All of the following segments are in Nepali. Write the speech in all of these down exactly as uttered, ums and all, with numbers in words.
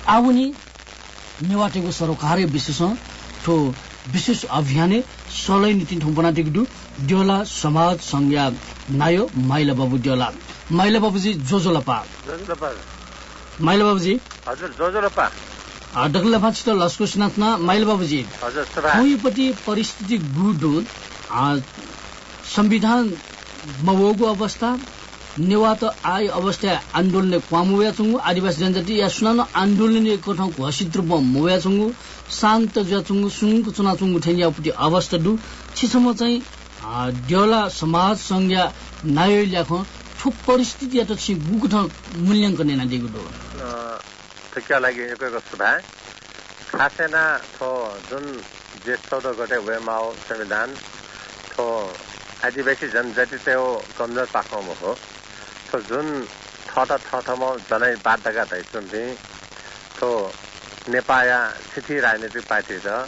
आउनी नेवाटेको सरकारी विशेष ठो विशेष अभियान सलै नीति ठुम्पना टिकटु दियोला समाज संज्ञा नायो माइला बाबु दियोला माइला बाबुजी जोजोलपा जोजोलपा माइला बाबुजी हजुर जोजोलपा डगलपा छिटो लस्को सिनाथना माइला बाबुजी हजुर सभा कोहीपट्टि परिस्थिति गुडो संविधान मवोगो अवस्था नेवात आय अवस्था आन्दोलन क्वामुया चुंगु आदिवासी जनजाति या सुनानो आन्दोलन कोठाउ घोषित रूपमा मोया चुंगु शान्त ज्या चुंगु सुंगु चुना चुंगु ठेन्यापट्टि अवस्था दु छिसम्म चाहिँ दियोला समाज संज्ञा नायो ल्याखो ठुप परिस्थिति त छि गुगुठ मूल्याङ्कन नेना दिगु दो ठिक्का लागि एकको सभा खासेना थो जुन ज्येष्ठ गटे वेमाओ संविधान थो आदिवासी जनजाति चाहिँ हो कमजोर पाखमा हो तो जुन थट थटमा जनै बाध्यका दैछन् दि तो नेपाया सिटी राजनीतिक पार्टी छ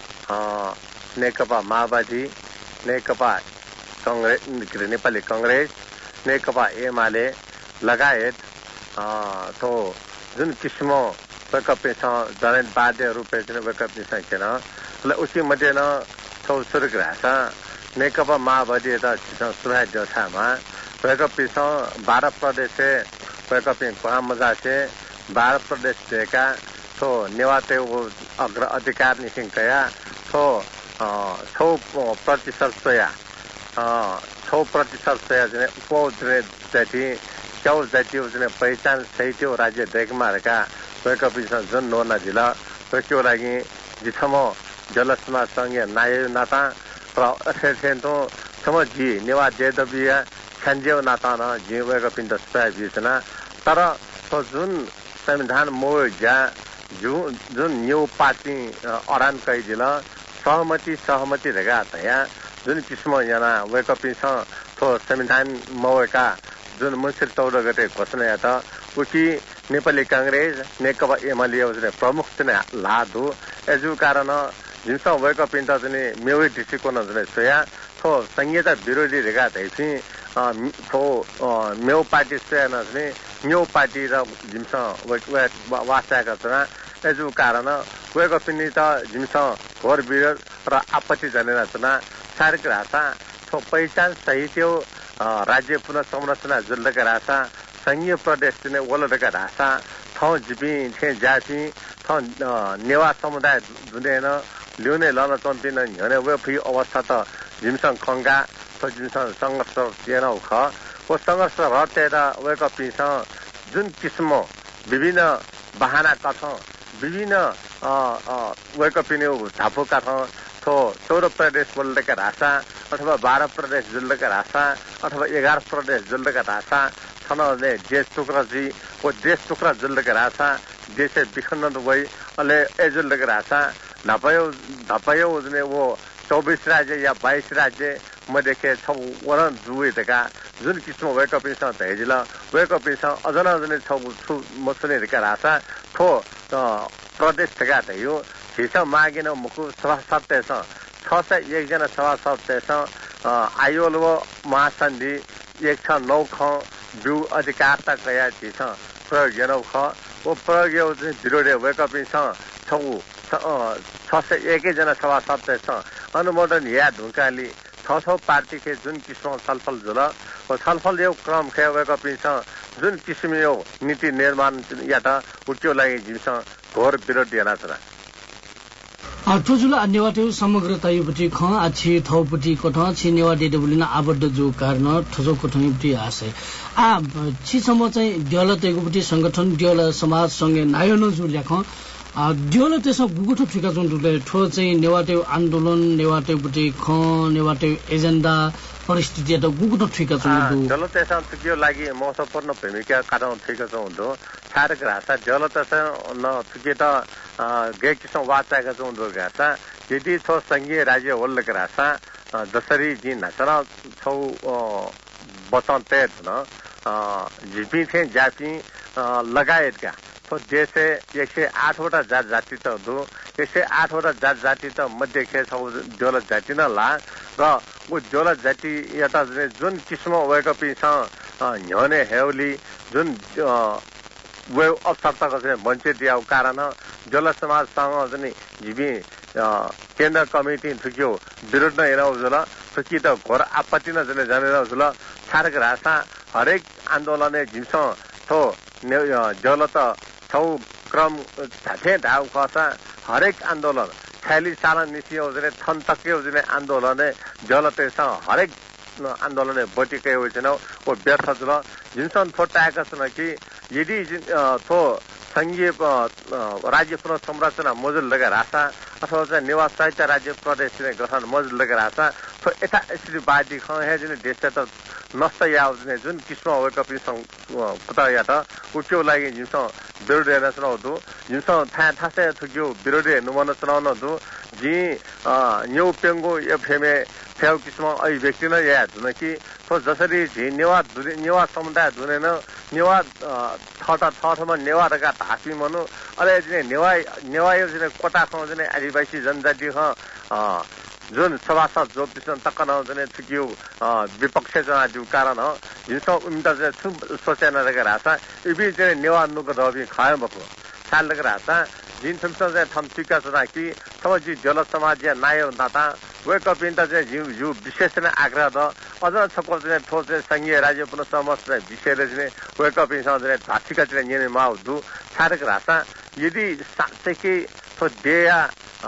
नेकपा माओवादी नेकपा कांग्रेस नेपाली कांग्रेस नेकपा एमाले लगायत तो जुन किसिमो वैकल्पिक जनै बाध्य रूपले चाहिँ वैकल्पिक सकेन ल उसी मध्ये न तो सुरु ग्रासा नेकपा माओवादी त सुराय दशामा वैकल्पिक बाह्र प्रदेश से वैकल्पिक मजा से बाह्र प्रदेश देका तो नेवाते अग्र अधिकार निसिंग कया तो छौ प्रतिशत सोया छौ प्रतिशत सोया जने को जने जाति क्याउ जाति जने पहिचान सहित राज्य देखमा रका वैकल्पिक जुन नोना जिल्ला वैक्यो लागि जिथमो जलसमा संगे नाय नाता र अथेथेन तो समझी नेवा जेदबिया खन्जेव नाता न जीवको पिण्ड स्पाय बिसना तर तो जुन संविधान मोजा जुन जुन न्यू पार्टी अरान कइ दिल सहमति सहमति रहेका तया जुन किसिम yana वैकल्पिक छ तो संविधान मोका जुन मुसिर चौध गते घोषणा त उकी नेपाली कांग्रेस नेकपा एमाले जुन प्रमुख चाहिँ लादु एजु कारण जिनस वैकल्पिक त जुन मेवे डिसिको न जुन सोया तो संहिता विरोधी रहेका तैसी तो मेउ पार्टी से न जुन न्यू पार्टी र जिमस वास्ताका छ एजु कारण वैकल्पिक त जिमस घोर विरोध र आपत्ति जनेना छ सार्क रासा तो पहिचान सहित राज्य पुनः संरचना जुल्लका रासा संघीय प्रदेश ने वलडका रासा थौ जिपी थे जाति थौ नेवा समुदाय दुनेन ल्युने लन चम्पिन हने वे फी अवस्था त जिमसँग खंगा तो जिमसँग संघर्ष जेनौ ख वो संघर्ष रहते दा वैकल्पिक जुन किसिम विभिन्न बहाना कथ विभिन्न वैकल्पिक झापो कथ तो चौध प्रदेश बोल्दैका भाषा अथवा बाह्र प्रदेश जुल्दैका भाषा अथवा एघार प्रदेश जुल्दैका भाषा छनले देश टुक्रा जी वो देश टुक्रा जुल्दैका भाषा देश विखण्डन भई अले एजुल्दैका भाषा नपयो नपयो जुने वो चौबीस राज्य या बाईस राज्य मध्ये के छ वरन जुवेका जुन किसिम वैकल्पिक छ भेजिल वैकल्पिक छ अझन अझनै छ मसने रेका भाषा थो प्रदेश ठेका थियो हिसा मागिन मुखु सभा सत्य छ छ सय एक जना सभा सत्य छ आयोलो महासन्धि एक छ नौ ख बिउ अधिकार त कया छ प्रयोग जनौ ख वो प्रयोग चाहिँ विरोधी वैकल्पिक छ छौ छ सय एक जना सभा सत्य छ अनुमोदन या ढुकाली छ छ पार्टी के जुन किसिम छलफल जुल वो छलफल यो क्रम खे वैकल्पिक छ जुन किसिम यो नीति निर्माण या त उट्यो लागि जिस घोर विरोध दिएन छ ठुजुला नेवाटे समग्रता युपटी ख आछि थौपटी कोठ छि नेवा डेडबुलिन आबद्ध जो कारण ठजो कोठनीपटी आसे आ छि सम्म चाहिँ दियलतेगुपटी संगठन दियल समाज सँगै नायनो जो लेख दियल त्यसो गुगुठो ठिका जुन ठो चाहिँ नेवाटे आन्दोलन नेवाटेपटी ख नेवाटे एजेन्डा परिस्थिति त गुगुठो ठिका जुन दियल त्यसो ठिक्यो लागि महत्त्वपूर्ण भूमिका कारण ठिका जुन दो सारक रासा दियल त्यसो न ठिके त गे किसिम वाचाका जुन दो गासा यदि छ संघीय राज्य होल्लक रासा जसरी जी नसरा छौ बचन तेज न जिपी थे जाति लगायतका तो देश एक सय आठ वटा जात जाति त दो एक सय आठ वटा जात जाति त मध्ये के छौ जोल जाति न ला र वो जोल जाति यता जुन किसिम वैकल्पिक छ न्यने हेउली जुन वे अवसर तक चाहिँ वञ्चित याउ कारण जल समाजसँग चाहिँ जिबी केन्द्र कमिटी थुक्यो विरोध न हेराउ जुल थुकी त घोर आपत्ति न जने जानेर जुल छारक रासा हरेक आन्दोलनले जिम्स थो जल त छौ क्रम थे धाउ खसा हरेक आन्दोलन छयालिस साल निसियो जने थन तक्यो जने आन्दोलनले जल त्यससँग हरेक आन्दोलनले बटिकै होइन ओ व्यर्थ जुल जिन्सन फोटाएका छन् कि यदि थो संघीय राज्य पुनः संरचना मजुल लगा रासा अथवा चाहिँ नेवा साहित्य राज्य प्रदेश गठन मजुल लगा रासा तो यता यसरी बाजी ख हे जुन देश त नष्ट याव जुन किस्म हो कपि पुता या त उच्चो लागि जिन्स विरोध हेर्न सुनाउँदो जिन्स था थासे थुक्यो विरोध हेर्नु सुनाउन दु जी न्यू पेंगो एफएमए फेउ किस्म अइ व्यक्ति न या जुन कि तो जसरी झि नेवा नेवा समुदाय जुनेन नेवा थटा थठमा नेवा रका ढाकी मनु अरे जिने नेवा नेवा यो जिने कोटा ख जिने आदिवासी जनजाति ख जुन सभासद जो पिसन तकन जने थुकियो विपक्ष जना जु कारण हो जिसो उम्दा जे छु सोचेन रका रासा इबी जे नेवा नुको दबी खाय बको साल लग रासा जिन थमसा जे थम टिका जना कि समझी जल समाज या नायो नाता वे कपिन्ता जे जु जु विशेष ने आग्रह द अझ छको जे ठोस जे संघीय राज्य पुनः समस्त विषय जे वे कपिन्सा जे भाषिका जे नेने माउ दु सारक रासा यदि साचेकी तो देया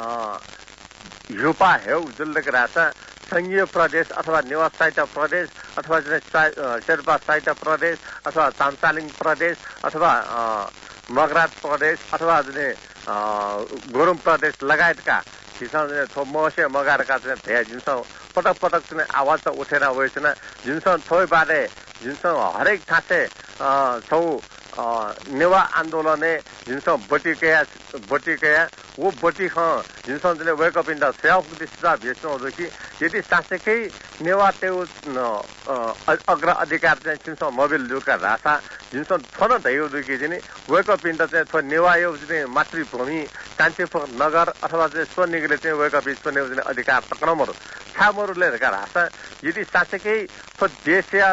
युपा हेउ जुल्लक रासा संघीय प्रदेश अथवा नेवा साहित्य प्रदेश अथवा शेर्पा साहित्य प्रदेश अथवा तामसालिङ प्रदेश अथवा मगरात प्रदेश अथवा जुन गुरुङ प्रदेश लगायतका किसान थो मसे मगारका चाहिँ धेरै जिन्स पटक पटक चाहिँ आवाज उठेर गएछन् जिन्स थोइ बारे जिन्स हरेक ठासे छौ नेवा आन्दोलने जिन्स बटिकया बटिकया वो बटी ख जिन्स जने wake up in the self दिसदा भेच्नु हो कि यदि सासेकै नेवा त्यो अग्र अधिकार चाहिँ जिन्स मोबाइल लुका रासा जिन्स थन दयो दुकी जिने वेक अप इन द चाहिँ थो नेवा यो जिने मातृभूमि कान्छेपुर नगर अथवा चाहिँ स्वनिगले चाहिँ वेक अप स्वने जिने अधिकार तकनमरु छामरुले रका रासा यदि सासेकै थो देशया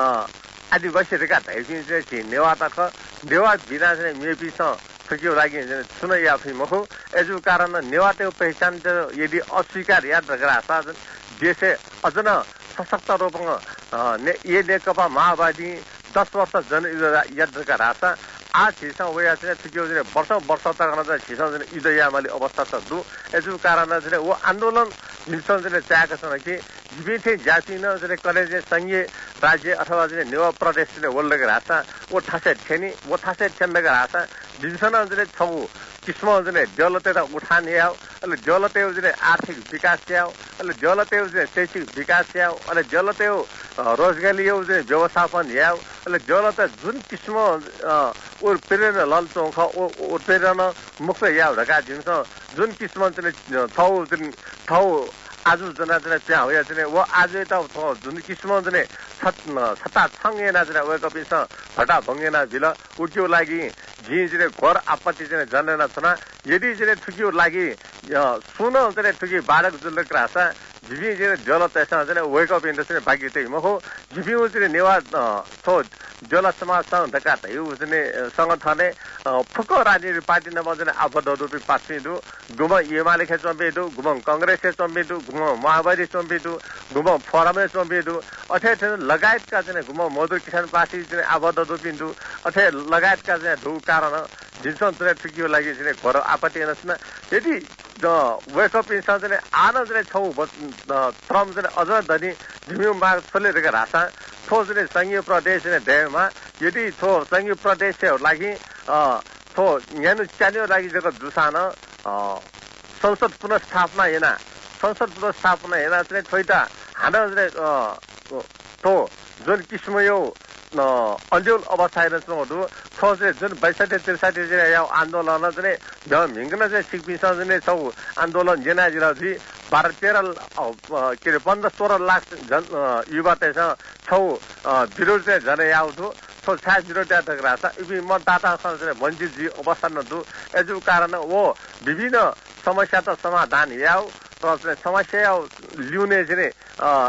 आदिवासी रेखा धाइसिन चाहिँ नेवा तक नेवा बिना चाहिँ मेपीस थुक्यो लागि सुन या फि मखो एजु कारण नेवा त्यो पहिचान यदि अस्वीकार याद रखरा साजन देशे अझ न सशक्त रूपमा ये नेकपा माओवादी दस वर्ष जन याद रखा रासा आज छिसा वया चाहिँ थुक्यो चाहिँ वर्ष वर्ष तक न छिसा चाहिँ इदयामाली अवस्था छ दु एजु कारण चाहिँ वो आन्दोलन मिल्सन चाहिँ चाहेका छन् कि विभिन्न जाति न चाहिँ कलेज संघीय राज्य अथवा चाहिँ नेवा प्रदेश चाहिँ वल्लग रासा वो ठासे छेनी वो ठासे छेन्नग रासा जिन्सन चाहिँ छौ किस्म चाहिँ जलते त उठान याव अहिले जलते चाहिँ आर्थिक विकास याव अहिले जलते चाहिँ शैक्षिक विकास याव अहिले जलते रोजगारी यो चाहिँ व्यवस्थापन याव अहिले जलते जुन किस्म और प्रेरण ललचों ख और प्रेरण मुक्त याव ढका जिन्स जुन किस्म चाहिँ थौ थौ आज जना जना त्यहाँ हो चाहिँ वो आज त जुन किस्म चाहिँ छत्ता छङ्गेना चाहिँ वेक अप इस हटा भङ्गेना भिल उक्यो लागि झी चाहिँ घर आपत्ति चाहिँ जनेन छन यदि चाहिँ थुक्यो लागि सुन चाहिँ थुकी बारक जुल्लक रासा झिबी चाहिँ जल त्यसमा चाहिँ वेक अप इन्डस्ट्री बाँकी त्यही मखो झिबी चाहिँ नेवा थो जल समाजसँग धक्का थियो चाहिँ सङ्गठने फुक राजनीति पार्टी नबजने आबद्ध रूपी पासिदु गुम एमाले खे चम्पेदु गुम कांग्रेस खे चम्पेदु गुम माओवादी चम्पेदु गुम फोरमे चम्पेदु अथे लगायतका चाहिँ गुम मजदुर किसान पार्टी चाहिँ आबद्ध रूपिन्दु अथे लगायतका चाहिँ धु कारण जिन्सन चाहिँ ठिकियो लागि चाहिँ घर आपत्ति हेर्नुहोस् न यदि वेकअप इन्सान चाहिँ आन चाहिँ छौ श्रम चाहिँ अझ धनी झिम्यु माग छोलेर रासा थो चाहिँ संघीय प्रदेश देशमा यदि थो संघीय प्रदेश लागि थो न्यानो चान्यो लागि जग्गा जुसान संसद पुनर्स्थापना हेना संसद पुनर्स्थापना हेना चाहिँ खोइ त हाना चाहिँ थो जुन किसिम यो अन्यल अवस्था हेर्नु थो चाहिँ जुन बैसठी त्रिसठी चाहिँ यो आन्दोलन चाहिँ हिँड्न चाहिँ सिक्पिस चाहिँ छौ आन्दोलन जेना जिराजी बाह्र तेह्र के अरे पन्ध्र सोह्र लाख जन युवा त्यसमा छौ विरोध चाहिँ झनै आउँथ्यो थो छा विरोध रासा इबी मतदातासँग चाहिँ वञ्चित जी अवस्था नदु एजु कारण वो विभिन्न समस्या त समाधान याउ तर समस्या ल्याउने चाहिँ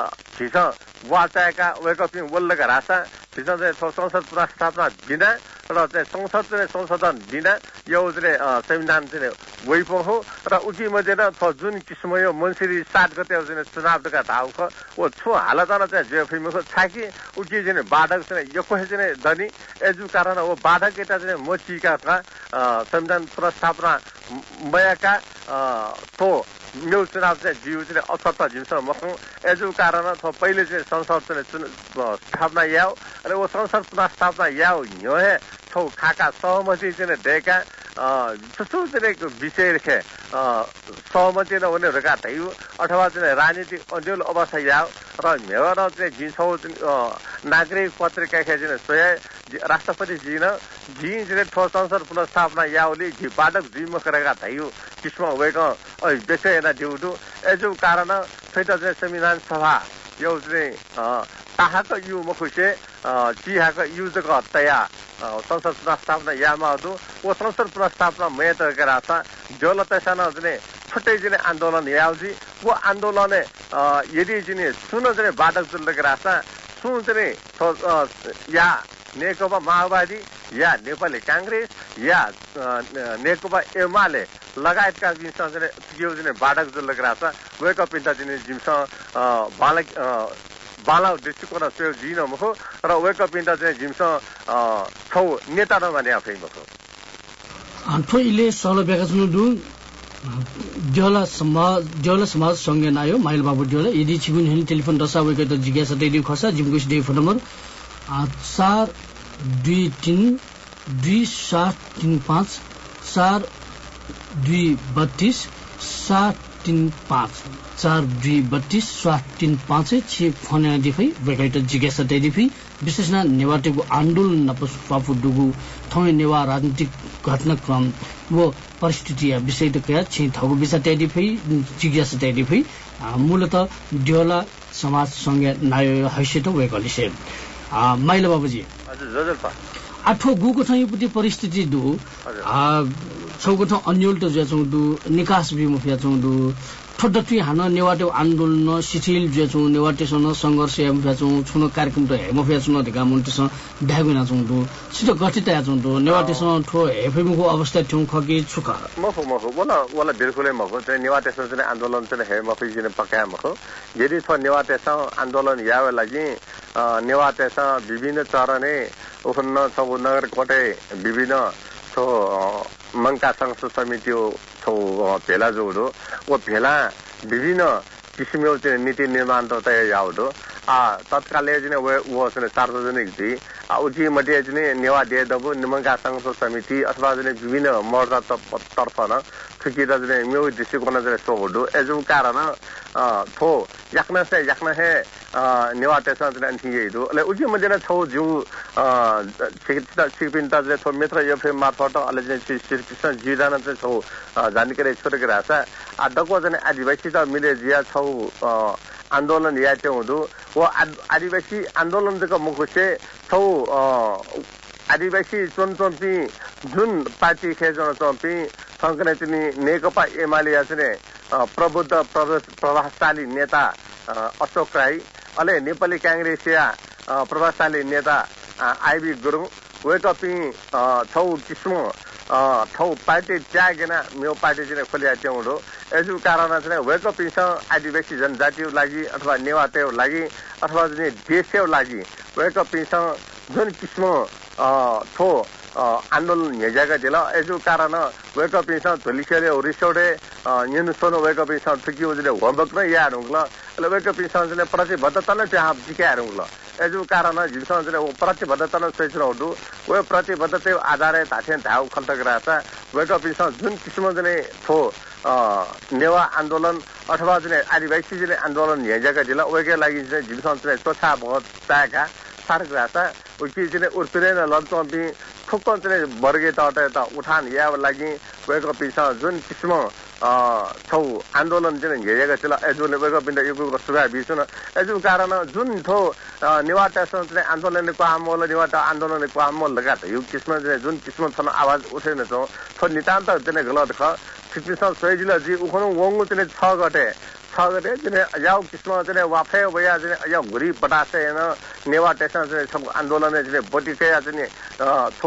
छिस वाचाएका वेकअपिङ वल्लका रासा छिस चाहिँ संसद पुनर्स्थापना बिना र चाहिँ संसद चाहिँ संशोधन दिन यो चाहिँ संविधान चाहिँ वैपो हो र उकी मजेर जुन किसिम यो मन्सिरी सात गते चाहिँ चुनावका धाउख ओ छु हालतन चाहिँ जेफिमको छाकी उकी चाहिँ बाधक चाहिँ यो कोही चाहिँ दनी एजु कारण ओ बाधक एटा चाहिँ मोचिका संविधान प्रस्तावना मयाका तो मेरो चुनाव चाहिँ जिउ चाहिँ असत्त जिम्स मखौँ एजु कारण थो पहिले चाहिँ संसद चाहिँ स्थापना याव अनि वो संसद पुनर्स्थापना याव यो हे थो खाका सहमति चाहिँ डेका त्यस्तो चाहिँ विषय रेखे सहमति नहुने रेखा थियो अथवा चाहिँ राजनीतिक अन्यल अवस्था याव र मेवर चाहिँ जिन्छौ नागरिक पत्रिका चाहिँ सोहे राष्ट्रपति जिन जी चाहिँ ठो संसद पुनर्स्थापना यावले जी बाधक जी मकरेका थियो किस्म वेको विषय न दिउदु एजु कारण फेट चाहिँ संविधान सभा यो चाहिँ ताहाको यु मखुसे चिहाको युजको तया संसद पुनर्स्थापना यामादु वो संसद पुनर्स्थापना मेत करासा जोल तसन चाहिँ छुट्टै चाहिँ आन्दोलन याउजी वो आन्दोलन यदि चाहिँ सुन चाहिँ बाधक जुल करासा सुन चाहिँ या नेकपा माओवादी या नेपाली कांग्रेस या नेकपा एमाले लगायतका जिम्सँग यो चाहिँ बाधक जुल करासा वेको पिन्ता चाहिँ जिम्सँग बालक बाला दृष्टिकोण से जीन मखो र वेको पिन्ता चाहिँ जिम्सँग छौ नेता नमाने आफै मखो अन्ठो इले सलो बेगासनु दु जला समाज जला समाज सँगै नायो माइल बाबु जला यदि छिगुन हेन टेलिफोन दशा वेको त जिज्ञासा दैले खसा जिमकुश डे फोन नम्बर चार दुई तीन दुई सात तीन पाँच चार दुई बत्तीस सात तीन पाँच चार दुई बत्तीस सात तीन पाँच छ फोन दिफै वेकाइट जिज्ञासा दैदिफै विशेषण नेवाटेको आन्दोलन नपस पापु दुगु थौ नेवा राजनीतिक घटनाक्रम वो परिस्थिति या विषय त क्या छ थगु विषय दैदिफै जिज्ञासा दैदिफै मूलतः दियोला समाज सँगै नायो हैसियत वेकलिसे माइला बाबुजी हजुर जजलपा आठो गुको ठाउँपट्टि परिस्थिति दु छौको ठाउँ अन्यल त ज्याचौँ दु निकास भी मुफिया चौँ दु ठोड्डटी हान नेवाटे आन्दोलन शिथिल ज्याचौँ नेवाटेसँग संघर्ष मुफिया चौँ छुनो कार्यक्रम त मुफिया चुन अधिका मन्त्रीसँग ढागुना चौँ दु छिटो गठित याचौँ दु नेवाटेसँग ठो हेफेमुको अवस्था ठ्यौँ खकी छुका मखो मखो बोला वाला बिल्कुलै मखो चाहिँ नेवाटेसँग चाहिँ आन्दोलन चाहिँ हे मफि जिने पकाया मखो यदि थो नेवाटेसँग आन्दोलन यावे लागि नेवाटेसँग विभिन्न चरणे उखन्न छौ नगर कोटे विभिन्न छो मंका संसद समिति छौ भेला जोडो वो भेला विभिन्न किसिमको चाहिँ नीति निर्माण त याउदो आ तत्कालले चाहिँ वे वो चाहिँ सार्वजनिक दि आ उजी मध्ये चाहिँ नेवा दे दबु निमंका संसद समिति अथवा चाहिँ विभिन्न मोर्चा तर्फ न ठुकी त चाहिँ मेरो दृष्टिकोण चाहिँ सोडो एजु कारण थो याक्न से याक्न हे नेवा तेसा चाहिँ थिएदो ले उजी मध्ये न छौ जु चिकित्सा चिकिपिन्ता चाहिँ थो मित्र एफए मार्फत अले चाहिँ कृष्ण जिदान चाहिँ छौ जानकारी छोडेको रहेछ आ दको चाहिँ आदिवासी त मिले जिया छौ आन्दोलन या चाहिँ हुँदो वो आदिवासी आन्दोलनको मुख्य चाहिँ छौ आदिवासी चोनचोम्पी जुन पार्टी खेजन चोम्पी सँगै चाहिँ नेकपा एमाले चाहिँ प्रबुद्ध प्रभावशाली नेता अशोक राई अले नेपाली कांग्रेसिया प्रभावशाली नेता आइबी गुरुङ वेकपी छौ किस्म छौ पार्टी त्यागेन मेरो पार्टी चाहिँ खोलिया च्याउँदो यसो कारण चाहिँ वेकपीसँग आदिवासी जनजातिको लागि अथवा नेवाटेको लागि अथवा चाहिँ देशको लागि वेकपीसँग जुन किस्म थो आन्दोलन हेजेका थिएन यसो कारण वेकपीसँग धुलिखेले रिसोडे युनुसोनो वेकपीसँग ठुकियो चाहिँ होमवर्क नै यार हुँला એટલે वेकपीसँग चाहिँ प्रतिबद्धता नै त्यहाँ जिकाएर हुँला यसो कारण जिसँग चाहिँ प्रतिबद्धता नै सोच्नु हुँदो वे प्रतिबद्धता आधारे धाथे धाउ खल्टक रहेछ वेकपीसँग जुन किसिम चाहिँ थो नेवा आन्दोलन अथवा चाहिँ आदिवासी चाहिँ आन्दोलन हेजेका थिएन वेकै लागि चाहिँ जिसँग चाहिँ स्वच्छा बहुत चाहेका सार्क रहेछ उकी चाहिँ उर्पिरेन लन्चम्पी ठुक्क चाहिँ वर्गे त उठान या लागि वेकपीसँग जुन किसिम छौ आन्दोलन चाहिँ हेरेको थिएन एजुले वेकपी यो सुझाव बिर्छु न एजु कारण जुन थो नेवाटासँग चाहिँ आन्दोलनको आमोल नेवाटा आन्दोलनको आमोल लगा यो किसिम चाहिँ जुन किसिम छन् आवाज उठेन छौ थो नितान्त चाहिँ गलत ख फिफ्टीसँग सयजिला जी उखनु वंगु चाहिँ छ गटे छ गटे चाहिँ याउ किसिम चाहिँ वाफे वया चाहिँ या घुरी पटासे न नेवाटेसँग चाहिँ सब आन्दोलन चाहिँ बटिकया चाहिँ थो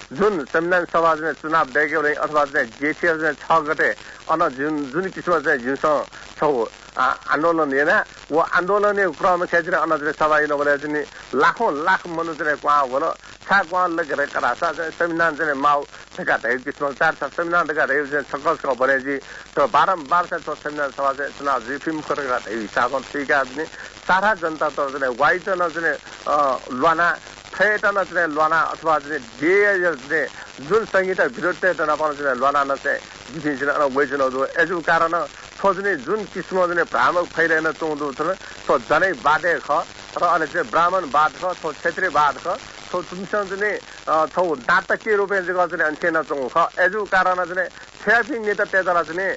जुन संविधान सभा चाहिँ चुनाव दिएको नै अथवा चाहिँ जेठे चाहिँ छ गते अन जुन जुन किसिमको चाहिँ जुनसँग छौ आन्दोलन हेर्न वो आन्दोलन क्रम क्षेत्र अन चाहिँ सभा नगरे चाहिँ लाखौं लाख मनुष्य चाहिँ कहाँ होला छा कहाँ लगेर करासा चाहिँ संविधान चाहिँ माउ ठेका ढाई किसिमको चार छ संविधान ठेका ढाई चाहिँ सकसको बनेजी तो बारम्बार चाहिँ तो संविधान सभा चाहिँ चुनाव जिफिम गरेका ढाई हिसाबमा ठिका पनि सारा जनता त चाहिँ वाइट न चाहिँ लुना फेटन चाहिँ लुना अथवा चाहिँ जे जुन संहिता विरुद्ध त नपाउन चाहिँ लुना न चाहिँ जिफिन्छ र वेजनहरु एजु कारण खोज्ने जुन किसिमको चाहिँ भ्रामक फैलिन चाउँदो छ तो जनै बाधे ख र अहिले चाहिँ ब्राह्मण बाध ख तो क्षेत्रीय बाध ख तो तुमसँग चाहिँ थौ नाटकीय रूपमा चाहिँ अन्ठेन चाउँ ख एजु कारण चाहिँ थ्यापिङ नेता तेजरा चाहिँ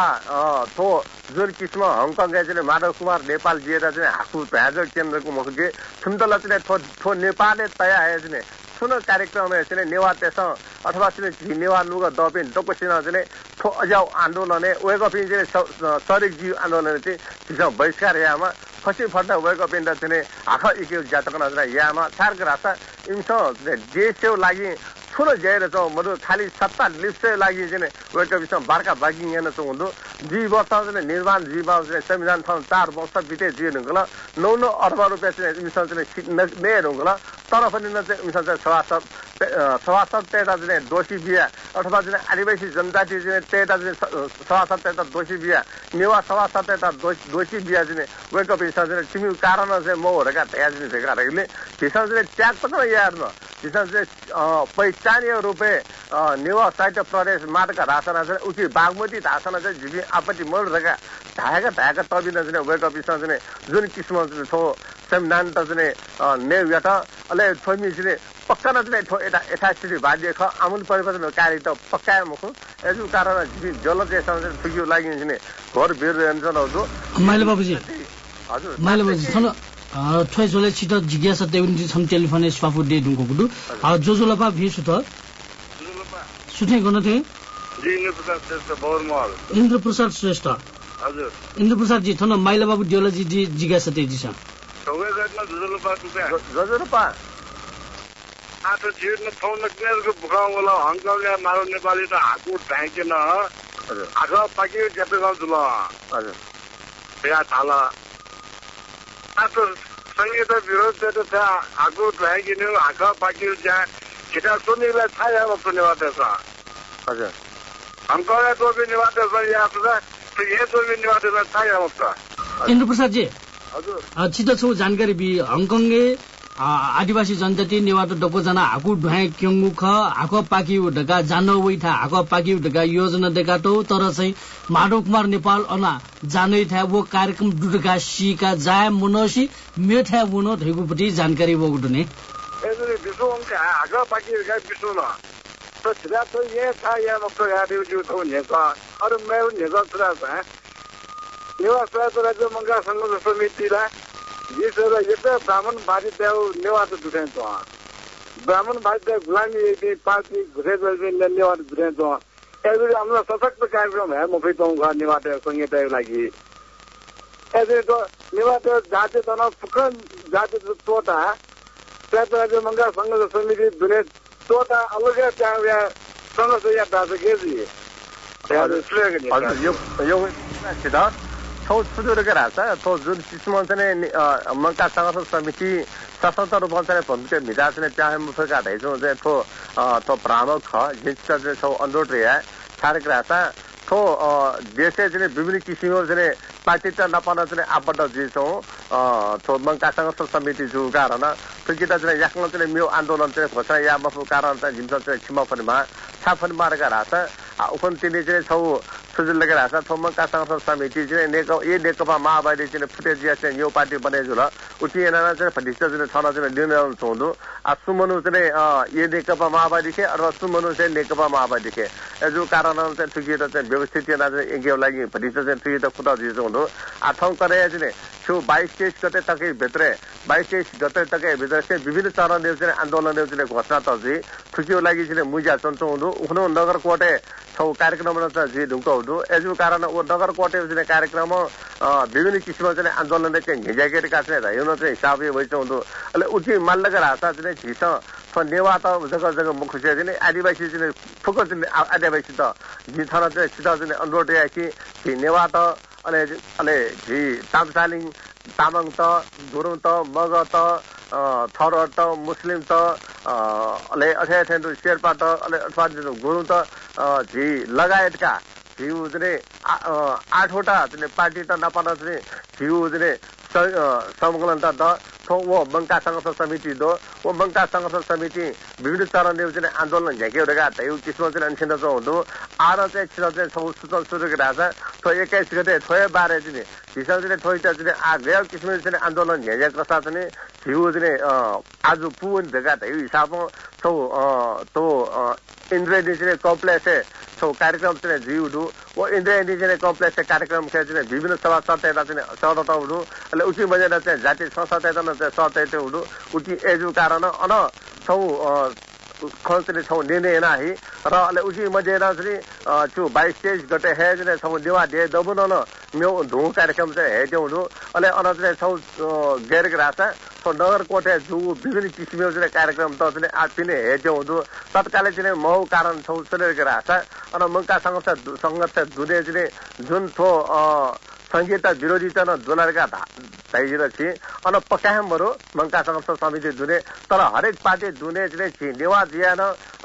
आ तो जुन किसिम हङकङका चाहिँ माधव कुमार नेपाल जिएर चाहिँ हाकु भ्याज केन्द्रको मुखले थुम्तला चाहिँ थो थो नेपालले तया आए चाहिँ सुन कार्यक्रम चाहिँ नेवा त्यसो अथवा चाहिँ नेवा नुगा दपिन डोकोसिन चाहिँ थो अजाउ आन्दोलन वेगअपिन चाहिँ शरीर जीव आन्दोलन चाहिँ त्यसमा बहिष्कार यामा खसी फट्टा वेगअपिन चाहिँ आखा इके जातकन चाहिँ यामा सार्क रास्ता इमसो देशको लागि ठुलो ज्याएर चाहिँ मधु खाली सत्ता लिप्सै लागि चाहिँ वेगअपिन बारका बागिङ हेर्न चाहँदो दुई वर्ष चाहिँ निर्माण जीवा चाहिँ संविधान ठाउँ चार वर्ष बिते जिएको ल नौ नौ अर्ब रुपियाँ चाहिँ इमसँग चाहिँ नेहरू ल तर पनि न चाहिँ इमसँग चाहिँ सभासद सभासद त्यता चाहिँ दोषी बिहा अथवा चाहिँ आदिवासी जनजाति चाहिँ त्यता चाहिँ सभासद त्यता दोषी बिहा नेवा सभासद त्यता दोषी बिहा चाहिँ वेगअप इसँग चाहिँ तिमी कारण चाहिँ महरूका ढ्या चाहिँ भेकाहरूले त्यसमा चाहिँ त्याग पनि यार न त्यसमा चाहिँ पहिचानीय रूपे नेवा साहित्य प्रदेश माटका रासना चाहिँ उठी बागमती रासना चाहिँ झिपी आपत्ति मलका ढाएका ढाएका तबिन चाहिँ वेगअप इसँग चाहिँ जुन किसिम थो संविधान त चाहिँ ने यता अले थोमी चाहिँ पक्का न चाहिँ थो यता यथास्थिति बाध्य ख आमुल परिवर्तन कार्य त पक्काए मुखु यसो कारण जल देशमा चाहिँ ठुकियो लागि चाहिँ घर बेर रहन्छनहरु माइले बाबुजी हजुर माइले बाबुजी छन थ्वै जोले छिट जिज्ञासा देउनी छम टेलिफोन स्वाफु दे दुको गुडु जो जो लपा भी सुत जुलपा सुथे गन थे जी इन्द्र प्रसाद श्रेष्ठ बौरमहल इन्द्र प्रसाद श्रेष्ठ हजुर इन्द्र प्रसाद जी थन माइले बाबु दियोलजी जी जिज्ञासा दे जी छ सबै गतमा जुलपा तुपे जुलपा आठ जीवन थौन केको बुखाउ होला हङकङले मारो नेपाली त हाकु ढाइकेन हजुर आखा पाकी ज्यापे गाउँ जुल हजुर या थाला आतो संगीत विरोध त छ हाकु ढाइकेन आखा पाकी ज्या किता सुनिला छाया सुनेवात छ हजुर हङकङले तो भी निवात छ या त ये तो भी निवात छ छाया छ इन्द्र प्रसाद जी हजुर छिटो छौ जानकारी बि हङकङले आदिवासी जनजाति नेवार डकोजना हाकु ढुवाई क्यङ्गु ख हाक पाकी ढका जान वैठा हाक पाकी ढका योजना देका तो तर चाहिँ माधव कुमार नेपाल अना जानै था वो कार्यक्रम दुडका सीका जाय मुनसी मेठा बुनो धैगुपटी जानकारी बगुडने एजरे बिसो अंका हाक पाकी ढका बिसो न तो छिरा तो ये था या मक्तो गाडी जो तो नेका अरु मैं नेका छरा था नेवा स्वायत्त राज्य मंगा संघ समितिला ये सर ये तो ब्राह्मण भारी देव नेवार जुटे तो ब्राह्मण भारी देव गुलामी ये पार्टी घुसे जैसे नेवार जुटे तो ऐसे हमारा सशक्त कार्यक्रम है मुफ्ती तो उनका नेवार संगीत लगी ऐसे तो नेवार जाते तो ना फुकन जाते तो तोता स्वायत्त राज्य मंगा संघ समिति दुने तोता अलग है क्या वे संघ से याद आ सके जी यो यो सिद्धार्थ थो छुजुरका रासा थो जुन किसिम चाहिँ मंका संगठन समिति सशस्त्र रूपमा चाहिँ भूमिका मिदा चाहिँ त्यहाँ मुफका दैछौ चाहिँ थो थो भ्रामक ख जिस चाहिँ छौ अनुरोध रे सारेक रासा थो देशे चाहिँ विभिन्न किसिमको चाहिँ पार्टीता नपाउन चाहिँ आबद्ध जिछौ थो मंका संगठन समिति जु कारण तुकिता चाहिँ याक्न चाहिँ मेरो आन्दोलन चाहिँ घोषणा या मफु कारण चाहिँ जिम्स चाहिँ छिमा फनमा छाफन मारेका रासा उफन तिनी चाहिँ छौ सुजुल लगेर हासा थोमका संगठन समिति चाहिँ नेक ए नेकपा माओवादी चाहिँ फुटेजिया चाहिँ यो पार्टी बनेजु ल उटिएना चाहिँ फदिष्ट चाहिँ छन चाहिँ निर्णय छौँदो आ सुमनु चाहिँ ए नेकपा माओवादी के अथवा सुमनु चाहिँ नेकपा माओवादी के जो कारण चाहिँ ठुकिएर चाहिँ व्यवस्थित चाहिँ एगेउ लागि फदिष्ट चाहिँ ठुकिएर खुदा दिएको हुँदो आ ठाउँ करे चाहिँ छु बाइस तेइस गते तकै भित्रै बाइस तेइस गते तकै भित्र चाहिँ विभिन्न चरणले चाहिँ आन्दोलन चाहिँ घोषणा तजी ठुकियो लागि चाहिँ मुजा चन्चो हुँदो उखनो नगरकोटे छौ कार्यक्रम चाहिँ ढुङ्क हुँदो यसको कारण वो नगरकोटे चाहिँ कार्यक्रम विभिन्न किसिमको चाहिँ आन्दोलनले चाहिँ घिजाइरहेका चाहिँ हेर्न चाहिँ हिसाबले भइसक्यो हुँदो अहिले उठी माल्लका हाता चाहिँ झिस थ नेवा त जग्गा जग्गा मुख्य चाहिँ नि आदिवासी चाहिँ फुक चाहिँ आदिवासी त जी थाना चाहिँ सिधा चाहिँ अनुरोध या कि कि नेवा त अले अले जी तामसालिङ तामाङ त गुरुङ त मग त थर त मुस्लिम त अले अठ्याठ्यान्डु शेर्पा त अले अथवा गुरुङ त जी लगायतका झिउ चाहिँ आठवटा चाहिँ पार्टी त नपाना चाहिँ झिउ चाहिँ संकलन त वो बंका संघर्ष समिति दो वो बंका संघर्ष समिति विभिन्न चरणले चाहिँ आन्दोलन झ्याकेका त यो किसिम चाहिँ अनसिन चाहिँ हुँदो आर चाहिँ छिन चाहिँ सूचना सुरु गरेछ थो एक्काइस गते थोय बाह्र चाहिँ हिसाब चाहिँ थोय चाहिँ आ गयो किसिम चाहिँ आन्दोलन झ्याके कसा चाहिँ झिउ चाहिँ आज पुन जग्गा त यो हिसाबमा छौ तो इन्द्रेणी चाहिँ कम्प्लेक्स छौ कार्यक्रम चाहिँ जिउडु वो इन्द्रेणी चाहिँ कम्प्लेक्स कार्यक्रम चाहिँ विभिन्न सभा सत्यता चाहिँ सडता हुनु अहिले उठी बजेर चाहिँ जाति संसदता चाहिँ सत्यता हुनु उठी एजु कारण अन छौ खर्चले छौ निर्णय नाही र अहिले उठी मजेर चाहिँ छु बाइस तेइस गते हे चाहिँ छौ देवा दे दबुन न म्यो धु कार्यक्रम चाहिँ हे चाहिँ हुनु अहिले अन चाहिँ छौ गैर रासा नगर कोटे जो विभिन्न किसिमको चाहिँ कार्यक्रम त चाहिँ आपिने हे चाहिँ हुँदो तत्कालै चाहिँ महौ कारण छौ चलेको रासा अन मंका संघर्ष संघर्ष जुने चाहिँ जुन थो संगीत विरोधी त न दुलारका धाइजिर छि अन पकामहरु मंका संघर्ष समिति जुने तर हरेक पार्टी जुने चाहिँ छि नेवा जियान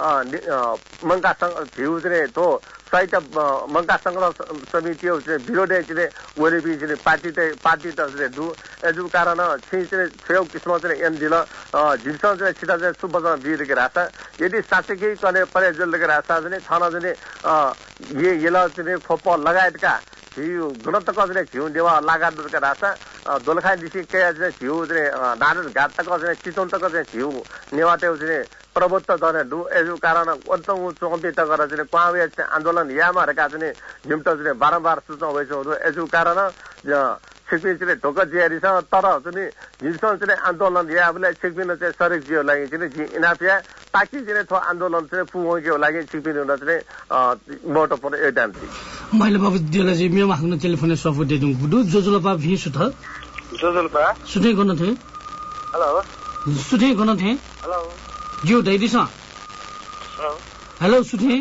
मंका संघ झिउ चाहिँ तो सहित मंका संघर्ष समिति चाहिँ विरोधी चाहिँ वरिबी चाहिँ पार्टी त पार्टी त चाहिँ दु एजु कारण छि चाहिँ छेउ किसिम चाहिँ एन दिल झिसन चाहिँ सिधा चाहिँ सुबजा बिरेको रासा यदि साँच्चै कने परे जलको रासा चाहिँ छन चाहिँ ये येला चाहिँ खोप लगायतका झिउ गुणतक चाहिँ झिउ देवा लगायतका रासा दोलखा दिसी के चाहिँ झिउ चाहिँ नारायण घाटतक चाहिँ चितवनतक चाहिँ झिउ नेवा त्यो चाहिँ प्रबुद्ध गर्ने डु एजु कारण अन्तौ चौम्पित गरेर चाहिँ पावे आन्दोलन यामाहरूका चाहिँ झिम्ट चाहिँ बारम्बार सूचना भइसक्यो एजु कारण सिक्किम चाहिँ ढोक जियारी छ तर चाहिँ हिजो चाहिँ आन्दोलन याबले सिक्किम चाहिँ सरेक जियो लागि चाहिँ जि इनाफिया ताकि चाहिँ थो आन्दोलन चाहिँ पुगेको लागि सिक्किम हुन चाहिँ मोटो पर योगदान दिए मैले बाबु दिलाजी मेरो आफ्नो टेलिफोन सपोर्ट दिनु गुडु जोजोलपा भी सुथ जोजोलपा सुठै गर्न थे हेलो सुठै गर्न थे हेलो जिउ दैदिस हेलो हेलो सुठै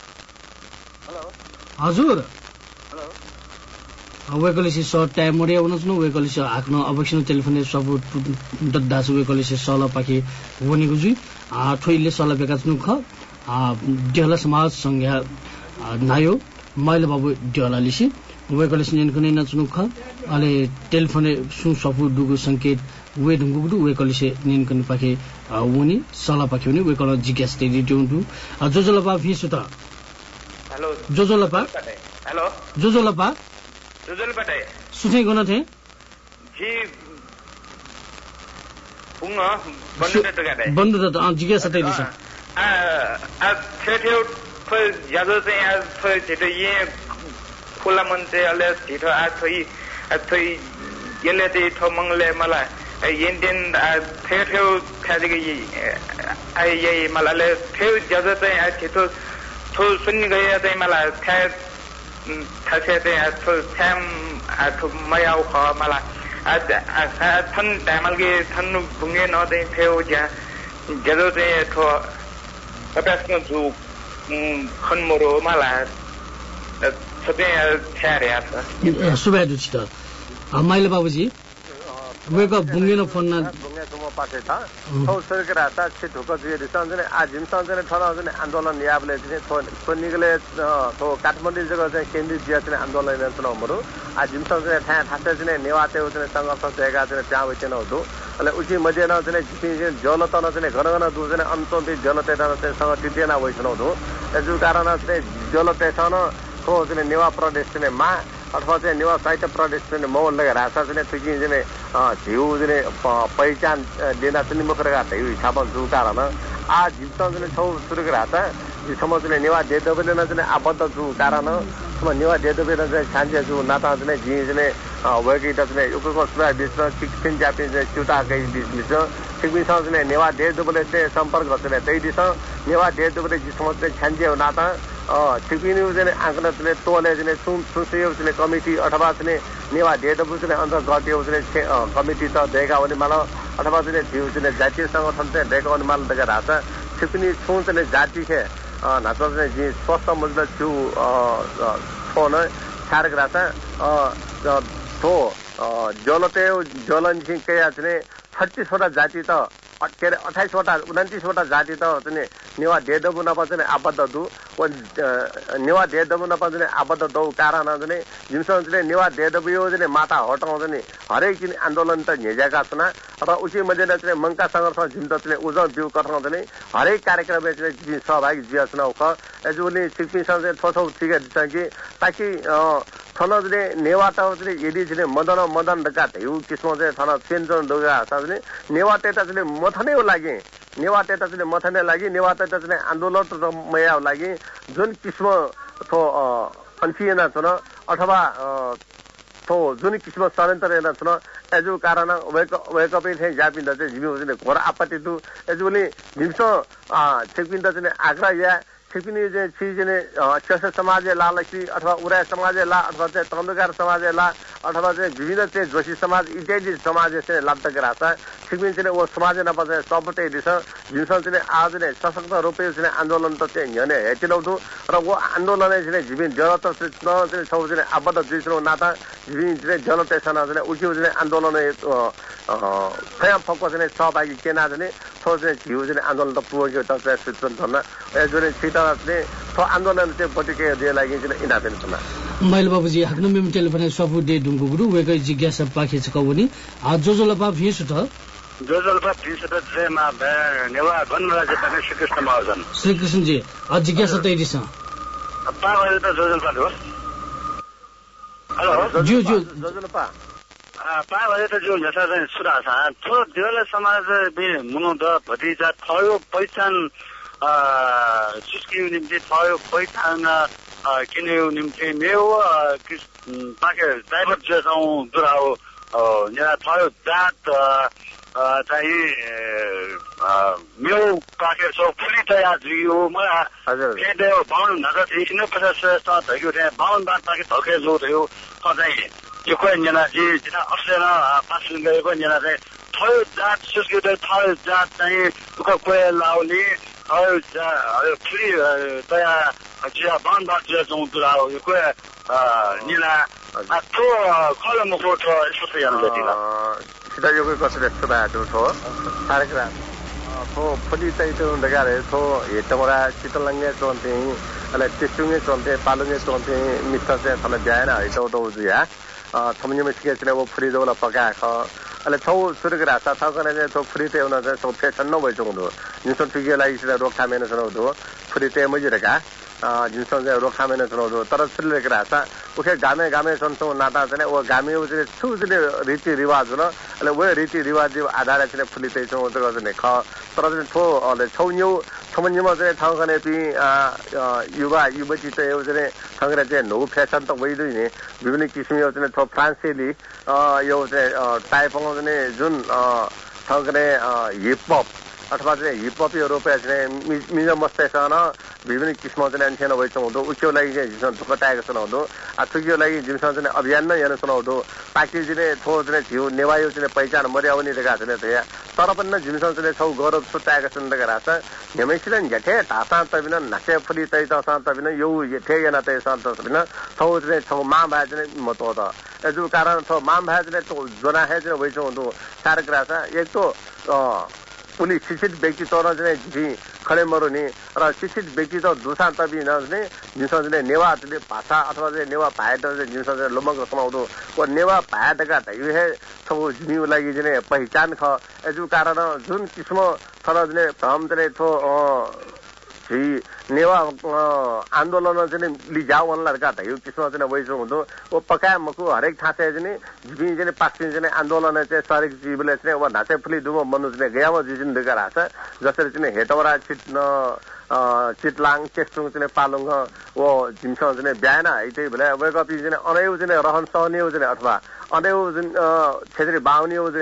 हेलो हजुर हेलो वेकलिसी स टाइम मोडे आउनुहोस् न वेकलिसी आफ्नो अवश्य टेलिफोन सपोर्ट दद्दास वेकलिसी सल पाके वनेको जुई ठोइले सल बेका छु ख डेला समाज संघ नायो मैले बाबु डेला लिसी वेकलिसी नेन कुनै नचुनु ख अले टेलिफोन सु सपोर्ट दुगु संकेत वे ढुंगु वेकलिसी नेन कुनै पाके वनी सल पाके वनी वेकल जिज्ञास तेदि दिउनु जोजोलपा फिसु त हेलो जोजोलपा हेलो जोजोलपा जोजोलपा सुठै गर्न थे जी पुङ बन्द त गाडे बन्द त जिज्ञासा तेदि छ आ आ थेथेउ फ ज्यादा चाहिँ आ फ छिटो ये खुला मन चाहिँ अलि छिटो आ थई आ थई यसले चाहिँ ठो मंगले मलाई येन्डेन थेथेउ खादिगे आ यही मलाई थेउ ज्यादा चाहिँ आ छिटो थो सुन्ने गए चाहिँ मलाई थे थासे चाहिँ थो थ्याम आ थो मयाउ ख मलाई आ थन टाइमलगे थन बुंगे न चाहिँ थेउ ज्या ज्यादा चाहिँ थो अभ्यासमा जो खनमरो मलाई सबै छ्यारे आछ सुबह दुछि त मैले बाबुजी वेक बुंगिन फोन न बुंगे तुम पासे था तो सरकार आता छ ढोक जे दिसन जने आज जिमसन जने ठना जने आन्दोलन याबले जने तो निगले तो काठमाडौँ जगह चाहिँ केन्द्रीय जिया चाहिँ आन्दोलन न हमरो आज जिमसन जने था थासे जने नेवाते जने संघर्ष जगा जने त्या वचन होदो अले उची मजे न जने जिसे जलत न जने घन घन दु जने अन्तोबी जलते न संगठित न वचन होदो एजु कारण चाहिँ जलते सन तो जने नेवा प्रदेश जने मा अथवा चाहिँ नेवा साहित्य प्रदेश चाहिँ मोहन लगे रासा चाहिँ थुकी चाहिँ झिउ चाहिँ पहिचान लिन चाहिँ मुखरेगा थियो हिसाबमा जो कारण आ जिप्सन चाहिँ छौ सुरु रासा जिसम्म चाहिँ नेवा देदबले न चाहिँ आबद्ध जो कारण नेवा देदबले न चाहिँ छान्जे जो नाता चाहिँ जि चाहिँ वेकी चाहिँ युको सुरा बिचमा सिक्किम जापी चाहिँ चुटाकै बिच बिच सिक्किमसँग चाहिँ नेवा देदबले चाहिँ सम्पर्क चाहिँ त्यही दिस नेवा देदबले जिसम्म चाहिँ छान्जे हो नाता सिक्किम चाहिँ आँकन चाहिँ तोले चाहिँ सुन सुनसेव चाहिँ कमिटी अथवा चाहिँ नेवा डेडबु चाहिँ अन्त गट्यो चाहिँ कमिटी त दिएका भने मलाई अथवा चाहिँ जिउ चाहिँ जातीय संगठन चाहिँ डेको अनुमान दगा रासा छिपिनी छुं चाहिँ जाति खे नाचा चाहिँ जी स्वस्थ मजला छु फोन छारक रासा तो जलते जलन सिंह के चाहिँ छत्तीसवटा जाति त के अरे अठाइसवटा उन्तिसवटा जाति त चाहिँ नेवा डेदबु नपा चाहिँ आबद्ध दु नेवा डेदबु नपा चाहिँ आबद्ध दौ कारण चाहिँ जिमसँग चाहिँ नेवा डेदबु यो चाहिँ माता हटाउँ चाहिँ हरेक दिन आन्दोलन त झेजेका छन् र उसी मध्ये चाहिँ मंका संघर्ष जिम त चाहिँ उजौ बिउ कठाउँ चाहिँ हरेक कार्यक्रम चाहिँ सहभागी जिया छन् ख एजुले सिक्किमसँग चाहिँ थोथो ठिकै छ कि ताकि थन चाहिँ नेवा त चाहिँ यदि चाहिँ मदन मदन दका थियो किस्म चाहिँ थन सेन्जन दगा चाहिँ नेवा तेता चाहिँ मथनै लागि नेवा तेता चाहिँ मथनै लागि नेवा तेता चाहिँ आन्दोलन र मया लागि जुन किस्म थो अन्सिएना छन् अथवा थो जुन किस्म षड्यन्त्र एना छन् एजु कारण वेक वेकअप चाहिँ जापिन्द चाहिँ जिमि चाहिँ घोर आपत्ति दु एजुले जिमस छिपिन्द चाहिँ आग्रा या छिपिनी चाहिँ छिजने चस समाज लालसी अथवा उराय समाज ला अथवा चाहिँ तन्दुकार समाज ला अथवा चाहिँ विभिन्न चाहिँ जोशी समाज इत्यादि समाज चाहिँ लाभ रासा छिपिन चाहिँ वो समाज नपा चाहिँ सपटे दिस जिमसन चाहिँ आज नै सशक्त रूपले चाहिँ आन्दोलन त चाहिँ यने हेटिलौदु र वो आन्दोलन चाहिँ जिबिन जलत चाहिँ छौ चाहिँ आबद्ध दिसरो नाता जिबिन चाहिँ जलत चाहिँ उठ्यो चाहिँ आन्दोलन स्वयं फको चाहिँ सहभागी केना चाहिँ थो चाहिँ जिउ चाहिँ आन्दोलन त पुग्यो त चाहिँ सूचना छन् एजुरे छिटा चाहिँ थो आन्दोलन चाहिँ बटिके दिए लागि चाहिँ इनादेन छन् मैले बाबुजी हाक्नु मेम टेलिफोन सपु दे दुंगु गुरु वेकै जिज्ञासा पाखे छकौनी आज जोजोलपा भिसु त जोजोलपा भिसु त जेमा नेवा गणराज्य पनि श्रीकृष्ण महाजन श्रीकृष्ण जी आज जिज्ञासा तैरी छ पाले त जोजोलपा हो हेलो जो जो जोजोलपा पाले त जो यता चाहिँ सुरा छ थो देवल समाज बे मुनो द भतिजा थयो पहिचान सुस्कियो निम्ति थयो पहिचान किने निम्ति मेव पाके ड्राइभर जसाउ दुराओ यहाँ थयो जात चाहिँ मेव पाके सो फुली तयार जियो म केदे बाउन नगर देखिन पचास स्टार्ट थियो त्यहाँ बाउन बात पाके धके जो थियो चाहिँ यो कोही जना जी जिना अफसेना पासिङ गएको जना चाहिँ थयो जात सुस्कियो थयो जात चाहिँ दुख कोही लाउली थयो फुली तयार जिया बाउन बात जसाउ दुराओ यो कोही निला थो कलमको थो यसो छ यहाँ लेटिला सिधा यो कोही कसले सुबा थो कार्यक्रम थो फुली चाहिँ त्यो दगारे थो हेटमरा चितलंगे चोन्ते अले चिसुङे चोन्ते पालुङे चोन्ते मिस्टर चाहिँ थले ब्याएन हैटौ दौ जिया थमन्यम सिके चाहिँ वो फुली दोला पका ख अले थौ सुरु गरा सा थौ कने थो फुली ते उना चाहिँ सो फेसन न भइ चोंदो निसन फिगे लागि सिधा रोकथामेन छनौदो फुली ते मजिरका जिनसँग चाहिँ रोकथामेन छनौदो तर सुरु गरा सा उखे गामे गामे सन्सो नाता चाहिँ वो गामे चाहिँ छु चाहिँ रीतिरिवाज न अले वो रीतिरिवाज आधार चाहिँ फुली ते छौ त गर्ने ख तर चाहिँ थो अले छौन्यौ छमन्यमा चाहिँ ठाउँ कने पि युवा युवती चाहिँ यो चाहिँ सँगै चाहिँ नो फेसन त भइदिने विभिन्न किसिमको चाहिँ थो फ्रान्सेली यो चाहिँ टाइपको चाहिँ जुन सँगै हिपहप अथवा चाहिँ हिपहपहरू चाहिँ मिज मस्तेसन विभिन्न किसिमको चाहिँ अन्ठेन भइ चौधो उक्यो लागि चाहिँ जिमसँग दुखटाएको सुनाउँदो आ थुक्यो लागि जिमसँग चाहिँ अभियान नै हेर्न सुनाउँदो ताकि चाहिँ थो चाहिँ झिउ नेवायो चाहिँ पहिचान मर्याउने देखा छैन त्यहाँ तर पनि न जिमसँग चाहिँ छौ गौरव छुट्याएको सुन्दै राछ नेमेसिलन झटे ढासा तबिन नाचे फुली तै त तबिन यो ठे याना तै सन्त तबिन छौ चाहिँ छौ मा भए चाहिँ महत्व त एजु कारण छौ मा भए चाहिँ तो जना है चाहिँ भइ चौधो सारक राछ एक तो पुलिस शिक्षित व्यक्ति तर चाहिँ जी खडे मरुनी र शिक्षित व्यक्ति त दुसा तबि नजने जिनसँग चाहिँ नेवा चाहिँ भाषा अथवा चाहिँ नेवा भाएट चाहिँ जिनसँग चाहिँ लुमक सुनाउँदो वो नेवा भाएटका यो है सब जिउ लागि चाहिँ पहिचान ख एजु कारण जुन किसिम थर चाहिँ भ्रम चाहिँ थो जी नेवा आन्दोलन चाहिँ लिजाउ वनलरका यो किसिम चाहिँ वइसो हुँदो वो पकाए मकु हरेक ठासे चाहिँ जिबि चाहिँ पाक्सिन चाहिँ आन्दोलन चाहिँ सरेक जीवले चाहिँ व नाचे फुली दुमो मनु चाहिँ गयामा जिजिन देका राछ जसरी चाहिँ हेटवरा चिट्न चितलाङ चेस्टुङ चाहिँ पालुङ वो जिमसँग चाहिँ ब्याएन है त्यही भए वेकअप चाहिँ अनैउ चाहिँ रहन सहने चाहिँ अथवा अनैउ जुन क्षेत्रीय बाहुनी चाहिँ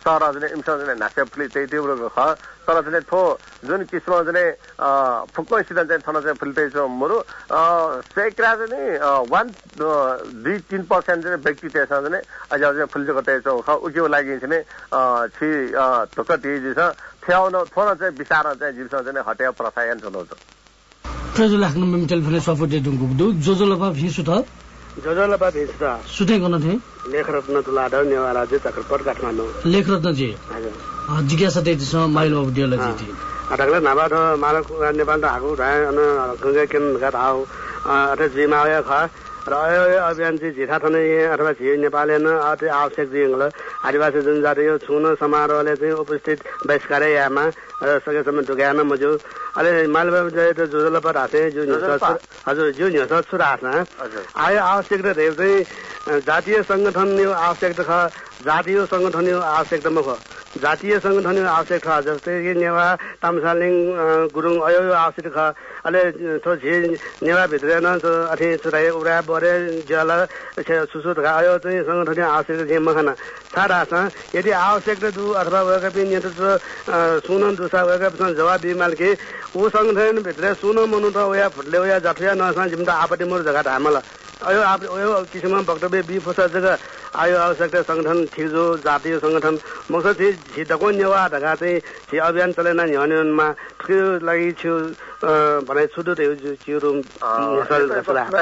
सर चाहिँ इमसँग चाहिँ नास्या फुली त्यही त्यो ख तर चाहिँ थो जुन किसिममा चाहिँ फुक्कैसित चाहिँ थन चाहिँ फुल्दैछ मरु सैकरा चाहिँ वान दुई तीन पर्सेन्ट चाहिँ व्यक्ति त्यसमा चाहिँ अझ अझ फुल्जेको त्यसो ख उक्यो लागि चाहिँ छि धोका दिएछ थ्याउन थोन चाहिँ विचार चाहिँ जिमसँग चाहिँ हट्या प्रसायन चलाउँछ प्रजल लाग्नु मिमटेल भने सपोर्ट दुंगु दु जोजोलपा भिसु त जोजोलपा भिसु त सुटे गर्न थिए लेखरत्न तुलाधर नेवा राज्य चक्रपट काठमाडौँ लेखरत्न जी हजुर जिज्ञासा त्यतिसँग माइलो अवधिला जी थी अटकले नाबाद मानव नेपाल त आगु राय अन गंगा केन गत आउ अथे जिमाया ख र यो अभियान चाहिँ झिठा थने अथवा झि नेपालले न अति आवश्यक जिंगल आदिवासी जनजाति यो छुन समारोहले चाहिँ उपस्थित बहिष्कार यामा सकेसम्म ढुकाएन मजु अले मालबा चाहिँ त जोजोलपा राथे जो हजुर जो न्यस सुरास आयो आवश्यक र चाहिँ जातीय संगठन यो आवश्यक ख जातीय संगठन यो आवश्यक म ख जातीय संगठन यो आवश्यक छ जस्तै कि नेवा तामसालिङ गुरुङ अयो आवश्यक छ अले थो झि नेवा भित्र न अथे चुराए उरा बरे जल सुसुत आयो चाहिँ संगठन आवश्यक छ मखना सारा छ यदि आवश्यक दु अथवा वका पनि नेतृत्व सुन दुसा वका पनि जवाब दिमाल के उ संगठन भित्र सुन मनु त ओया फुटले ओया जठया नसा जिम्ता आपति मोर जगा धामला अयो आप ओयो किसिम वक्तव्य बि फसा जगा आयो आवश्यकता संगठन ठीक जो जातीय संगठन मकसद चाहिँ झिटको नेवा ढका चाहिँ झि अभियान चलेन न्याउनमा ठुलो लागि छु भने छुटो त्यो चिरो नेसल जसला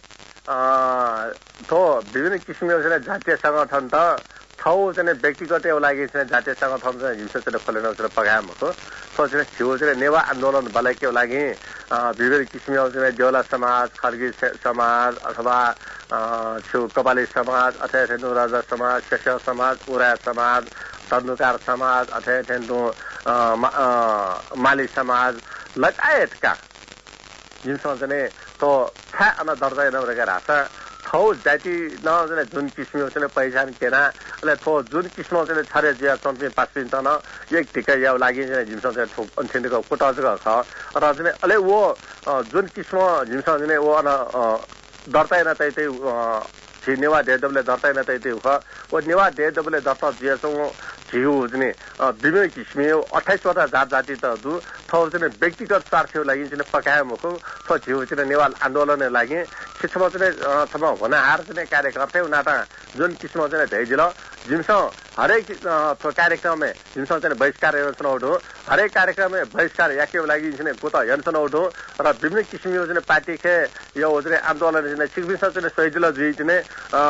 तो विभिन्न किसिमको जातीय संगठन त छौ चाहिँ व्यक्तिगत लागि चाहिँ जातीय संगठन चाहिँ हिंसा चाहिँ खोलेन चाहिँ पगाम हो तो चाहिँ छिउ चाहिँ नेवा आन्दोलन बलाइको लागि विभिन्न किसिमको चाहिँ देउला समाज खर्गी समाज अथवा छु कपाली समाज अथवा थेन्दु राजा समाज शेष समाज उरा समाज तन्नुकार समाज अथवा थेन्दु माली समाज लगायतका हिंसा चाहिँ तो छा अन दर्जा नभएका रासा थौ जाति न जुन किसिमको चाहिँ पहिचान केना अले थो जुन किसिमको चाहिँ छरे जिया चम्पी पासिन त न एक टिका याउ लागि चाहिँ जिमसँग चाहिँ ठोक अन्थिनको कुटाजको ख र चाहिँ अले वो जुन किसिम जिमसँग चाहिँ वो अन दर्ता न तै तै छि नेवा देदबले दर्ता न तै तै ख वो नेवा देदबले दर्ता जियासँग झिउ चाहिँ विभिन्न किसिमको अट्ठाइस वटा जात जाति त दु थौ चाहिँ व्यक्तिगत स्वार्थको लागि चाहिँ पकायो मुखो थो झिउ चाहिँ नेवाल आन्दोलन लागि शिक्षमा चाहिँ अथवा हुनहार चाहिँ कार्यकर्ता उनाटा जुन किसिममा चाहिँ धैजिल जिमसँग हरेक कार्यक्रम जिमसँग चाहिँ बहिष्कार चुनाउ हरेक कार्यक्रम बहिष्कार याके लागि चाहिँ को त हेर्न चुनाउ र विभिन्न किसिमको चाहिँ पार्टी के यो चाहिँ आन्दोलन चाहिँ सिक्बिस चाहिँ सहिजिल जुई चाहिँ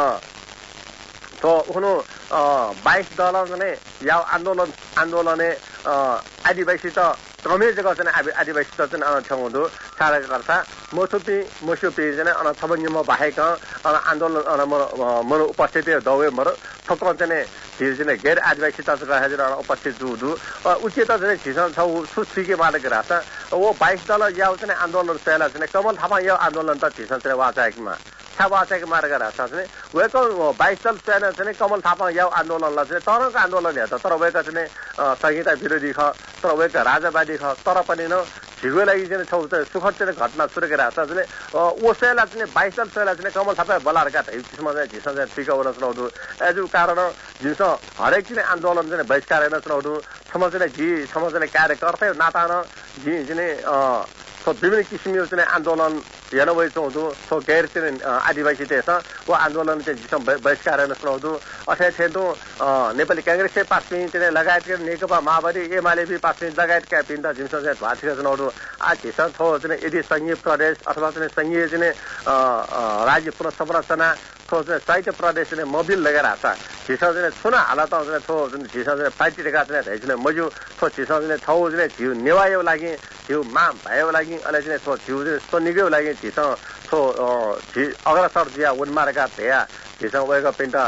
तो उनो बाइस दल चाहिँ या आन्दोलन आन्दोलने आदिवासी त कमै जग्गा चाहिँ आदिवासी त चाहिँ छेउदो सारा गर्छ मोसुपी मोसुपी चाहिँ अन थबन्यमा बाहेक अन आन्दोलन अन मरो उपस्थिति दवे मरो थक चाहिँ धीरे चाहिँ गैर आदिवासी त हजुर उपस्थित जुदु उचित चाहिँ झिसन छ सुस्थिके मार्ग राछ वो बाइस दल या चाहिँ आन्दोलन सेला चाहिँ कमल थापा यो आन्दोलन त झिसन चाहिँ वाचाकमा छावाचेको मार्ग राछ चाहिँ वेको बाइस दल सेना चाहिँ कमल थापा या आन्दोलनलाई चाहिँ तरको आन्दोलन हेर्छ तर वेका चाहिँ संहिता विरोधी ख तर वेका राजावादी ख तर पनि न झिगो लागि चाहिँ छौ सुखद चाहिँ घटना सुरेको राछ चाहिँ ओसेला चाहिँ बाइस दल सेला चाहिँ कमल थापा बलारका किसिममा चाहिँ झिसन चाहिँ ठिक हुन चुनाउनु एजु कारण झिस हरेक चाहिँ आन्दोलन चाहिँ बहिष्कार हेर्न चुनाउनु समाज चाहिँ झि समाज चाहिँ कार्यकर्ता नाता न झि चाहिँ विभिन्न किसिमको चाहिँ आन्दोलन हेर्न गइसक्नु सो गैर चाहिँ आदिवासी देश वो आन्दोलन चाहिँ जिसम बहिष्कार हेर्न सुनाउँदो अथवा थेन्दो नेपाली कांग्रेसले पास्मिन चाहिँ लगायतका नेकपा माओवादी एमाले भी पास्मिन लगायतका पिन्ता जिसम चाहिँ भाषिका सुनाउँदो आ झिसन थो चाहिँ यदि संघीय प्रदेश अथवा चाहिँ संघीय चाहिँ राज्य पुनः संरचना थो चाहिँ साहित्य प्रदेश चाहिँ मोबिल लगेर आछ झिसन चाहिँ छुना हालत चाहिँ थो झिसन चाहिँ फाइटिरहेका चाहिँ धैसले मजु थो झिसन चाहिँ छौ चाहिँ झिउ नेवायो लागि झिउ माम भयो लागि अहिले चाहिँ थो झिउ चाहिँ सोनिगयो लागि झिसन थो झि अग्रसर जिया उन्मार्गा भ्या झिसन गएको पिन्टा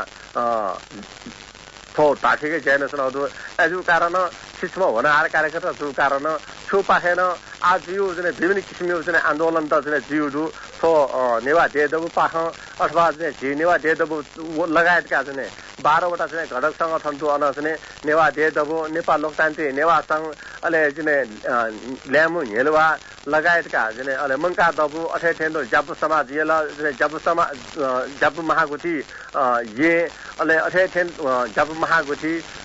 थो भाषिकै ज्यान सुनाउँदो एजु कारण शिक्षमा हुनहार कार्यकर्ता जो कारण छु पाखेन आज यो चाहिँ विभिन्न किसिमको चाहिँ आन्दोलन त चाहिँ जिउडु थो नेवा देदबु पाख अथवा चाहिँ झि नेवा देदबु लगायतका चाहिँ बाह्रवटा चाहिँ घटक संगठन दु अन चाहिँ नेवा देदबु नेपाल लोकतान्त्रिक नेवा संघ अहिले चाहिँ ल्यामु हेलवा लगायतका चाहिँ अहिले मङ्का दबु अठे थेन्दो जापु समाज येला जापु समाज जापु महागुठी ये अहिले अठे थेन जापु महागुठी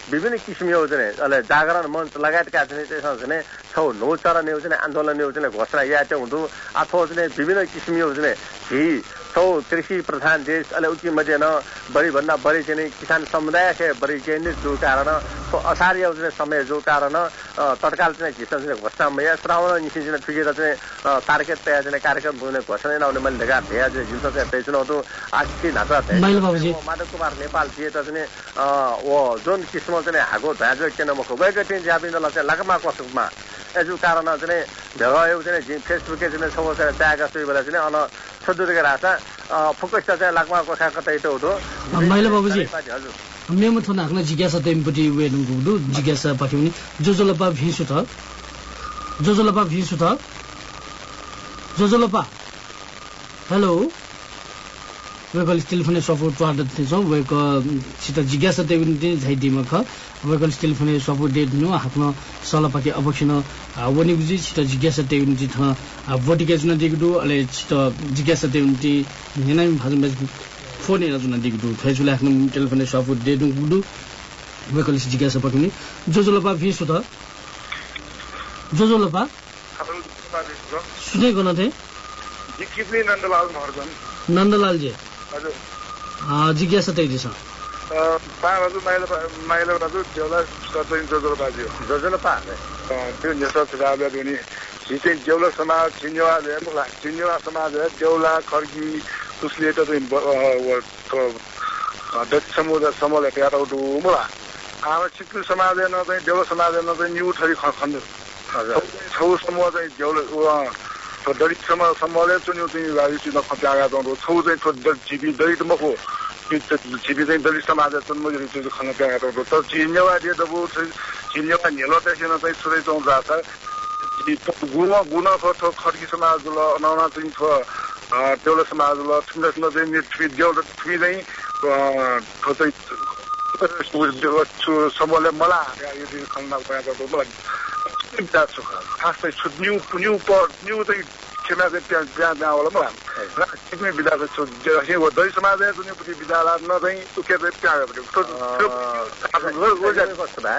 विभिन्न किसिमको चाहिँ अहिले जागरण मञ्च लगायतका चाहिँ त्यसमा चाहिँ छौ नौ चरण चाहिँ आन्दोलन चाहिँ घोषणा या चाहिँ हुँदो अथवा चाहिँ विभिन्न किसिमको चाहिँ हि छौ कृषि प्रधान देश अहिले उकि मध्ये न बढीभन्दा बढी चाहिँ किसान समुदाय के बढी केन्द्रित जो कारण असार्य चाहिँ समय जो कारण तत्काल चाहिँ घिस्न चाहिँ घोषणा या श्रावण निसी चाहिँ ठुकेर चाहिँ तारकेट तयार चाहिँ कार्यक्रम हुने घोषणा नहुने मैले लेखा भ्या चाहिँ जिन्छ चाहिँ पेचुन हुँदो आखी नाचा माधव कुमार नेपाल थिए त चाहिँ ओ जुन किसिम चाहिँ हागो भाजो केन मको गएको चाहिँ ज्यापिन्दला चाहिँ लगमा कसुकमा यसो कारण चाहिँ भ्यायो चाहिँ फेसबुकले चाहिँ सब चाहिँ चाहेका सुई बेला चाहिँ अन सदुरको रासा फोकस चाहिँ लगमा कोखा कतै त हुँदो मैले बाबुजी मेमो थोन हाक्न जिज्ञासा तेमपट्टि वेन गुडु जिज्ञासा पाठ्यौनी जोजोलपा भिसु त जोजोलपा भिसु त जोजोलपा हेलो वेकल टेलिफोन सपोर्ट वार्ड थिन्छौ वेक सित जिज्ञासा तेमपट्टि झाइदिम ख वेकल टेलिफोन सपोर्ट डेट नु हाक्न सलपाके अवक्षण वनिगुजी सित जिज्ञासा तेमपट्टि थ भोटिकेज न दिगदु अले सित जिज्ञासा तेमपट्टि नेनाम भाजम फोन हेर जुन दिगदु थैजुले आफ्नो टेलिफोन सपोर्ट डेट गुडु वेकल जिज्ञासा पटुनी जोजोलपा भिसु त जोजोलपा सुने गर्न थे जिकिप्ने नन्दलाल महर्जन नन्दलाल जी हजुर जिज्ञासा तैदी छ पाहरू माइला माइला राजु जेला सर्दैन जोजोलपा जी जोजोलपा त्यो नेसा सुधार पनि जिते जेउला समाज चिन्यवा हेर्नुला चिन्यवा समाज जेउला खर्की उसले त दक्ष समुदाय समूहले प्यारा उठु मुला आमा चितु समाज न चाहिँ जेउला समाज न चाहिँ न्यू थरी खण्ड छौ समूह चाहिँ जेउला दलित समाज समूहले चुन्यौ चाहिँ राजनीतिमा खप्यागा दो छौ चाहिँ थो जिबी दलित मको जिबी चाहिँ दलित समाज चुन्मुरी चाहिँ खन प्यागा दो त चिन्यवा दे दबु चिन्यवा नेलो त्यसैन चाहिँ छुरै चौ जाता गुना गुना थो खर्की समाज ल नौना चाहिँ थो देउला समाज ल ठुलो चाहिँ नेतृत्व देउला थुइ चाहिँ थो चाहिँ समूहले मलाई यो खन्ना प्यागा दो मलाई that's खास चाहिँ छु न्यू न्यू पर न्यू चाहिँ क्षमा चाहिँ त्यहाँ त्यहाँ त्यहाँबाट मलाई एकदमै विधा चाहिँ वो दलित समाज है जुन पनि विधालाई न चाहिँ उके चाहिँ त्यहाँ कस्तो भए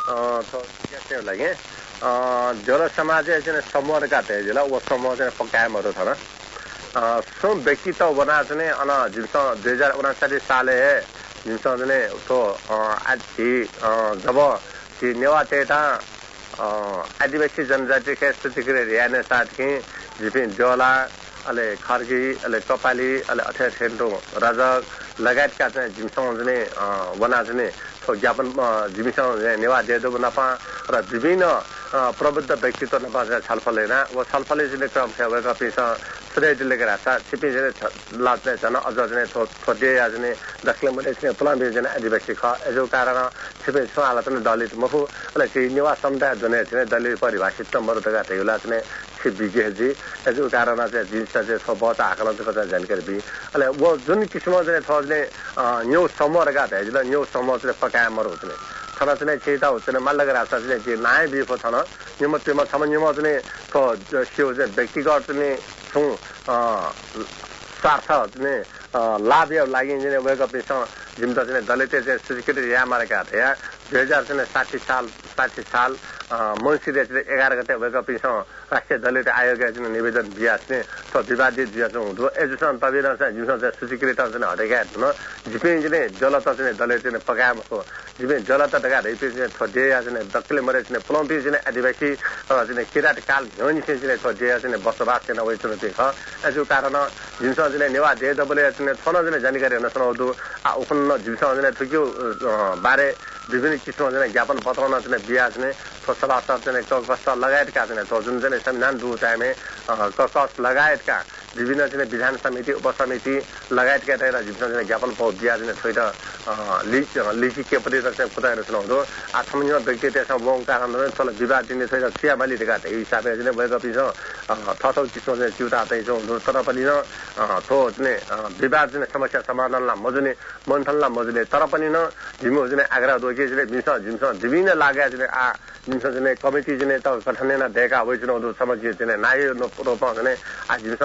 के लागि जल समाज चाहिँ समूह काटे जला वो समूह चाहिँ पकाएमहरू छ न सो व्यक्तित्व बना चाहिँ अन जिम्स दुई हजार उनासाठी साले जिम्स चाहिँ तो आज जब नेवा टेटा आदिवासी जनजाति के स्थिति के रियाने साथ की जिपिन जोला अले खर्गी अले कपाली अले अठे ठेन्टो राजक लगायत का चाहिँ जिमसँग जने बना जने तो ज्ञापन जिमसँग नेवा देदो नपा र विभिन्न प्रबुद्ध व्यक्तित्व नपा छलफल लेना वो छलफल जने क्रम सेवाका पेशा श्रेय दिलेको रास्ता छिपी जने लाग्ने छन् अझ जने थोदे जने दस किलोमिटर चाहिँ प्लान जने आदिवासी ख यसो कारण छिपे छ आलातन दलित मफु अले चाहिँ नेवा समुदाय जने चाहिँ दलित परिभाषित नम्बर तका थेला चाहिँ छिबिगे जी यसो कारण चाहिँ जिन्स चाहिँ छ बहुत आकलन चाहिँ जानकारी बि अले वो जुन किसिम जने थोजले न्यू समूह रगा थे जले न्यू समूह चाहिँ पकाएमर हुने थना चाहिँ चेता हुने मल्लग रास्ता चाहिँ के नाय बिफो थन निम तिम थम निम चाहिँ तो शिव चाहिँ व्यक्तिगत चाहिँ छु स्वार्थ चाहिँ लाभ लागि चाहिँ वेक पेसा जिम त चाहिँ दलित चाहिँ स्वीकृति या मारेका थिए दुई हजार चाहिँ साठी साल साठी साल मङ्सिर चाहिँ एघार गते वेक पेसा राष्ट्रिय दलित आयोग चाहिँ निवेदन दिया चाहिँ तो विवादित दिया चाहिँ हुँदो एजुसन तबिर चाहिँ जिम चाहिँ स्वीकृति चाहिँ हटेका हुन जिपे चाहिँ जलत चाहिँ दलित चाहिँ पकाएको जिपे जलत टका रेपे चाहिँ थोदे चाहिँ दक्कले मरे चाहिँ प्लम्पी चाहिँ आदिवासी चाहिँ किरात काल ह्योनि चाहिँ थोदे चाहिँ बसोबास चाहिँ वही चुनौती छ यसो कारण जिम चाहिँ नेवा दे दबले चाहिँ थन चाहिँ जानकारी हुन सुनाउँदो आ उखन जिम चाहिँ थुक्यो बारे विभिन्न किसिमको चाहिँ ज्ञापन पत्रमा चाहिँ बिहा चाहिँ सभासद चाहिँ कस लगायतका चाहिँ जुन चाहिँ संविधान दु टाइमे कस लगायतका विभिन्न चाहिँ विधान समिति उपसमिति लगायतका चाहिँ जिम्स चाहिँ ज्ञापन पाउ बिहा चाहिँ छोइट लिखी के पनि चाहिँ खुदाहरू सुनाउँदो आ सामान्य व्यक्ति त्यसमा वङ कारण चल विवाद दिने छोइट चियाबाली दिएका थिए हिसाबले चाहिँ भएको पिस थथौ किसिमको चाहिँ चिउता चाहिँ हुँदो तर पनि न थो चाहिँ विवाद चाहिँ समस्या समाधानलाई मजुने मन्थनलाई मजुने तर पनि न झिमो चाहिँ आग्रह दोके चाहिँ जिम्स जिम्स विभिन्न लाग्या चाहिँ आ जिम्स चाहिँ कमिटी चाहिँ त गठन दिएका होइ चुनाउँदो समझिए चाहिँ नाय रूपमा चाहिँ आ जिम्स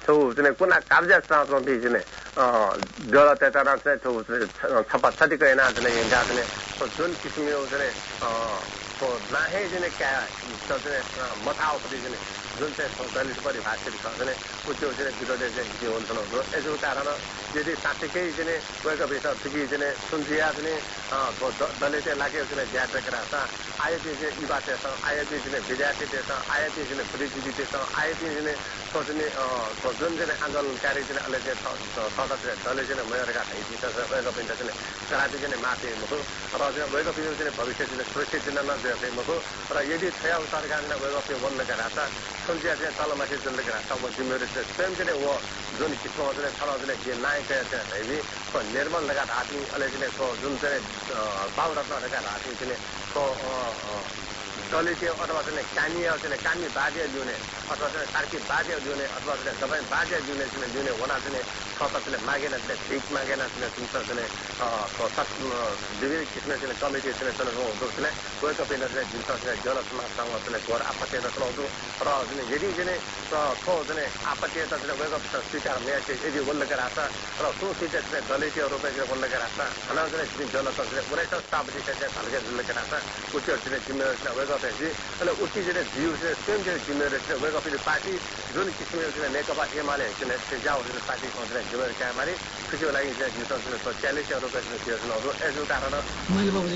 저 전에 꾸나 감자상 좀 비지네 어 저라 때따라 저 첫 차디가 에나 전에 인자 전에 전 기스미오 전에 어뭐 나해 전에 까 전에 못하고 비지네 전체 소달리 버리 바치를 전에 우쪽 전에 비로데 전에 기온 선으로 에저 따라나 यदि साथीकै जने वेका बेसा थिकी जने सुनजिया जने अ दलेते लागे जने ज्यादा कराता आयते जे इबाते स आयते जने विद्यार्थी देश आयते जने परिस्थिति देश आयते जने सोचने अ जुन जने आन्दोलनकारी जने अलग सदस्य दले जने मयरका थिति छ वेका पिन्ट जने कराते जने माते मको र जने वेका पिन्ट जने भविष्य जने सुरक्षित जने न देते मको र यदि थया सरकारले वेका पिन्ट वन लगाता सुनजिया जने तलमाथि जने लगाता वो जिम्मेवारी छ स्वयं जने वो जुन किसिम जने छरा जने के नाइ हैवी पर निर्मल लगा आदमी अलग ने को जुन से बाउ रत्न लगा आदमी ने को दलित अथवा चाहिँ कानिया चाहिँ कानी बाजे जुने अथवा चाहिँ कार्की बाजे जुने अथवा चाहिँ सबै बाजे जुने चाहिँ जुने होना चाहिँ सतले मागेन चाहिँ ठीक मागेन चाहिँ तुमसा चाहिँ अ सत विभिन्न किसिमले चाहिँ कमिटी चाहिँ चलाउँछौँ हुन्छ कोही कपिन चाहिँ जुनसा चाहिँ जल समाजसँग चाहिँ गोर आपत्ति चलाउँछौँ र चाहिँ यदि चाहिँ को चाहिँ आपत्ति त चाहिँ वेग अफ स्पीकर में चाहिँ यदि बोल्न गराछ र सो सीट चाहिँ दलितहरू चाहिँ बोल्न गराछ हना चाहिँ जल चाहिँ पुरै स्थापति चाहिँ हल्के जुल्न गराछ उच्च चाहिँ जिम्मेवारी वेग એટલે ઉઠી જને જીવ છે સ્વયં જે જિમ્મેદાર છે વેગ ઓફ પાર્ટી જોન કિસ્મે છે નેકપા એમાલે છે ને તે જાવ છે પાર્ટી કોન્ટ્રાક્ટ જિમ્મેદાર કે અમારી ખુશી લાગી છે જીતો છે તો ચાલીસ રૂપિયા છે છે નો એજો કારણ मैले बाबुजी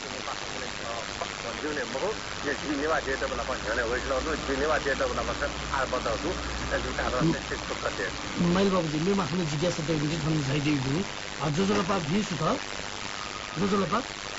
जुने महो ये जिनेवा जेता बला पनि जने होइलो नु जिनेवा जेता बला पनि आ बताउँछु एजो कारण चाहिँ त्यस्तो कते मैले बाबुजी मेरो आफ्नो जिज्ञासा त विदित भन्नु चाहिदिएको जो जलपा भिस त जो जलपा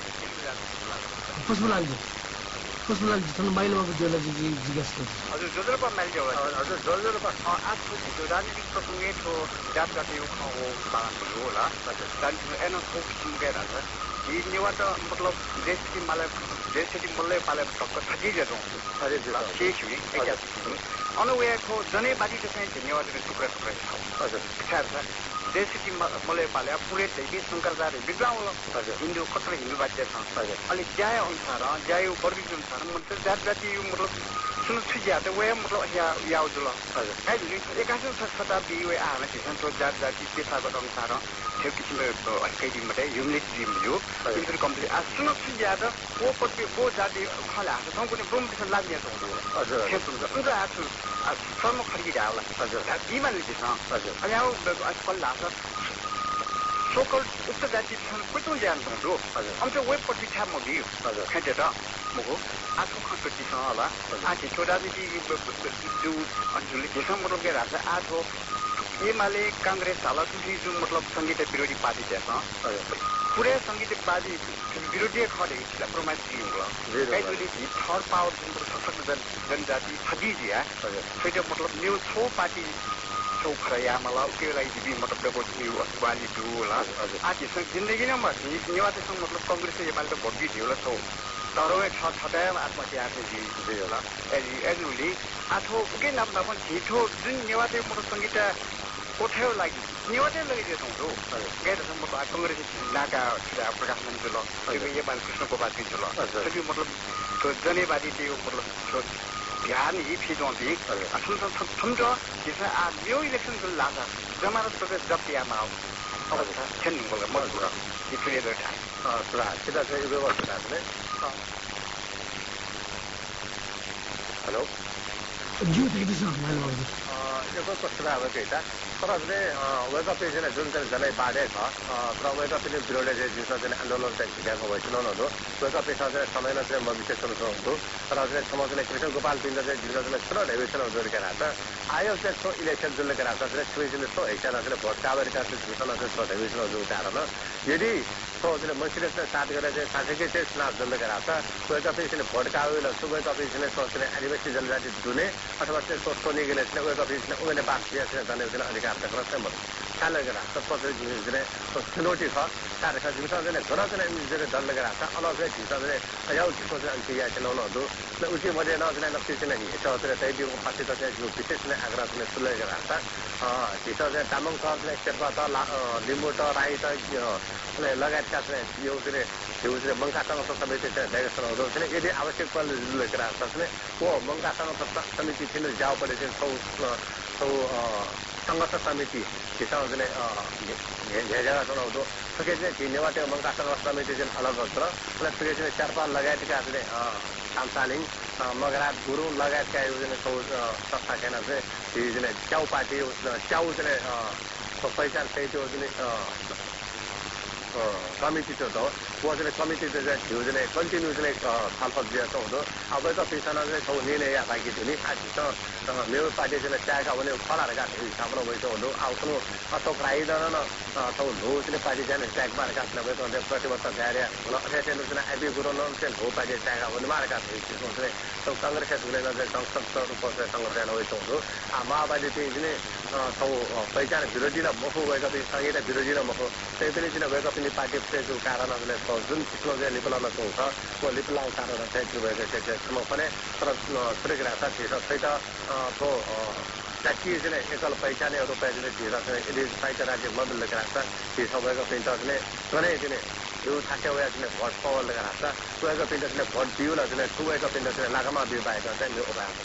कसमा लाग्यो कसमा लाग्यो त मैले बाबु जोला जी जिज्ञासा हजुर जो जलपा मैले हजुर जो जलपा आजको जो राजनीतिक प्रसङ्गे थो जात जाति हो बालन होला हजुर एनो को किसिमका छ यी नेवा त मतलब देश की माले देश की मल्ले पाले टक्क थकी जतो अरे जो के छु एकया अनवे को जने बाजी चाहिँ नेवा त टुक्रा टुक्रा छ हजुर खैर देश की मल्ले पाले पुरै देवी शंकरदारी विद्वान हजुर हिन्दू कट्टर हिन्दू राज्य छ हजुर अलि ज्याय अनुसार ज्याय वर्गीकरण अनुसार मतलब जात जाति मतलब सुन छिया त वे मतलब या याउ जुल हजुर है एकासो शताब्दी वे आने चाहिँ तो जात जाति पेशागत अनुसार त्यो किसिमको अलिकति मात्रै ह्युमिलिटी यो इन्टर कम्प्लिट आ सुन छिया त वो पति वो जाति खला छ सँग कुनै ब्रोम पिसन लाग्ने छ हजुर त्यो हुन्छ उता आछु सर्म खर्की जाला हजुर दिमानले चाहिँ हजुर अनि आउ आजकल लाग्छ सोकल उक्त जाति छन् कुनै ज्ञान भन्नु हजुर अन्त वेब पति छ म दियो हजुर खैटे त मको आजको खर्ची छ होला आज छोरा दिदी जो अन्जुले जसम मतलब के राजा आज हो एमाले कांग्रेस हाला तुझी जो मतलब संगीत विरोधी पार्टी जैसा पूरे संगीतवादी विरोधी खड़े प्रमाण की होगा कई दूरी थर्ड पावर सशक्त जनजाति थकी दिया फिर मतलब न्यू छो पार्टी खरया मलाई के लागि भी मतलब डबल न्यू वाली टू होला आज जिंदगी में नेवाते मतलब कांग्रेस एमाले त भोट दियो होला छौ तर एक छ छटाय आत्महत्या आथे जी दियो होला एजी एजुली आथो के नाम नाम छिठो जुन नेवाते मतलब संगीत कोठ्याउ लागि नेवाते लगिदियो छौ गएर मतलब कांग्रेस नाका प्रकाश मन्त्री ल त्यो एमाले कृष्ण गोपाल पिन्छ ल त्यो मतलब तो जनेवादी त्यो मतलब ध्यान ही फिजोंती असुन समझो जैसे आ न्यू इलेक्शन को लागा जमाना तो जब दिया माओ अब छन बोला मत पूरा ये फिर इधर था हां पूरा सीधा से इधर वाला था ने हेलो जो देखिस मलाई बाबु अ यो को कसरा अब केटा तर भने वेक अप पेजले जुन चाहिँ जनै बाडे छ तर वेक अप पेजले विरोधले चाहिँ जुन चाहिँ आन्दोलन चाहिँ भिडाको भइसक्यो न हो वेक अप पेजले चाहिँ समयमा चाहिँ म विशेष गर्न चाहन्छु तर चाहिँ समाजले कृष्ण गोपाल पिण्ड चाहिँ जुन चाहिँ छोरा डेभिसन जोड गरेर छ आयो चाहिँ सो इलेक्सन जुनले गरेर छ चाहिँ सुइजले सो एकजना चाहिँ भोट काबरका चाहिँ जुन चाहिँ सो डेभिसन जोड कारण यदि सो चाहिँ मसिले चाहिँ साथ गरेर चाहिँ साथीकै चाहिँ चुनाव जुनले गरेर छ वेक अप पेजले भोट काबेला सो वेक अप पेजले सो चाहिँ आदिवासी जनजाति दुने अथवा चाहिँ सो सोनीले चाहिँ वेक अप पेजले उले बात दिए चाहिँ जाने चाहिँ अधिकार तक म चाल गरेर सबै जुन चुनौती छ कार्यक्रम जुन चाहिँ घर चाहिँ जुन दल गरेर छ अलग चाहिँ जुन चाहिँ यो किसिमको चाहिँ अन्ति या चलाउनु हो ल उति मध्ये नजने लक्ष्य चाहिँ नि यसो चाहिँ त्यही दिउ पार्टी त चाहिँ जो विशेष नै आग्रह चाहिँ सुले गरेर छ हिजो चाहिँ तामाङ छ चाहिँ शेर्पा त लिम्बू त राई त लगायतका चाहिँ यो चाहिँ यो चाहिँ मङ्गासँग समिति चाहिँ डाइरेक्सनहरू चाहिँ यदि आवश्यक पर्ने जुले गरेर छ भने वो मङ्गासँग समिति थिएन जाउ परे चाहिँ सौ सौ संघर्ष समिति किसान जुन झेझेगा चुनाउँदो थुके चाहिँ नेवाटे मङ्का संघर्ष समिति जुन अलग हुन्छ र थुके चाहिँ शेर्पा लगायतका जुन सामसालिङ मगरात गुरुङ लगायतका जुन संस्था खेन चाहिँ जुन च्याउ पार्टी च्याउ जुन पहिचान सहित जुन कमिटी थियो त वो चाहिँ कमिटी चाहिँ थियो जुन कन्टिन्यू चाहिँ छलफल दिएको हुँदो अब त पिछाना चाहिँ छौ निर्णय या बाँकी थियो नि आजसँग मेरो पार्टी चाहिँ चाहेका भने फलाहरूका हिसाबमा भएको हुँदो आफ्नो अशोक राईद्वारा न छौ लो चाहिँ पार्टी चाहिँ ट्याग मारेका थिएन भएको प्रतिबद्ध गाड्या अठ्यासी चाहिँ आइपी गुरु चाहिँ लो पार्टी चाहेका भने मारेका थियो चाहिँ सब काङ्ग्रेस हुने चाहिँ संसद रूपमा सङ्गठन भएको हुँदो माओवादी चाहिँ जुन छौ पहिचान विरोधी र मखु गएको पनि संहिता विरोधी र मखु त्यही पनि चाहिँ गएको पनि पार्टी प्रेसको कारण जुन किसिमको चाहिँ लिपलाउन पाउँछ वो लिपलाउ कारण चाहिँ भएको त्यसमा पनि तर सुरेख राख्दा थिएछ त्यही त तो जातीय चाहिँ एकल पहिचाने रुपियाँ चाहिँ दिएर चाहिँ यदि साहित्य राज्य मदतले राख्छ त्यो सबैको पिन्ट चाहिँ कुनै चाहिँ यो थाके उयो चाहिँ भोट पावरले राख्छ गएको पिन्ट चाहिँ भोट दिउलाई चाहिँ सुगएको पिन्ट चाहिँ लागामा बिउ पाएको चाहिँ यो उपाय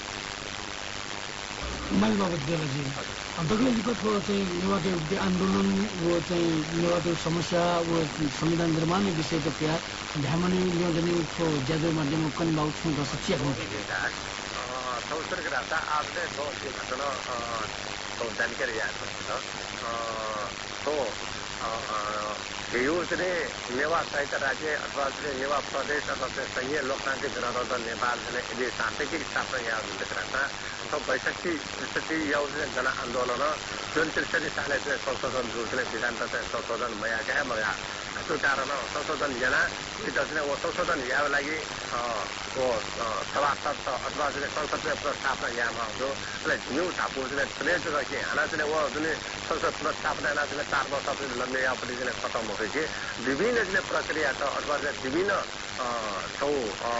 माइल बाबत बेलाजी दक्षिणको थोर चाहिँ नेवाटे आन्दोलन वो चाहिँ नेवाटे समस्या वो संविधान निर्माण विषय को प्यार ध्यामनी लियोजनी को ज्यादा माध्यम कन बाउ छु दस चिया हो संसद के रास्ता आपने तो ये घटना तो जानकारी याद है तो यो चाहिँ नेवा साहित्य राज्य अथवा चाहिँ नेवा प्रदेश अथवा चाहिँ संघीय लोकतान्त्रिक गणतन्त्र नेपाल चाहिँ यदि सांस्कृतिक स्थापना यहाँ उल्लेख राख्दा तो बैसठी त्रिसठी यो चाहिँ जन आन्दोलन जुन त्रिसठी साले चाहिँ संशोधन जो चाहिँ सिद्धान्त चाहिँ संशोधन मया क्या मया त्यो कारण संशोधन यहाँ चाहिँ वो संशोधन यहाँ लागि वो सभासद अथवा चाहिँ संसदीय पुनर्स्थापना यहाँमा हुँदो न्यू थापु चाहिँ प्लेट रखे हाना चाहिँ वो जुन संसद पुनर्स्थापना चाहिँ चार वर्ष लम्बे पनि चाहिँ खतम हो कि विभिन्न चाहिँ प्रक्रिया छ अथवा चाहिँ विभिन्न छौ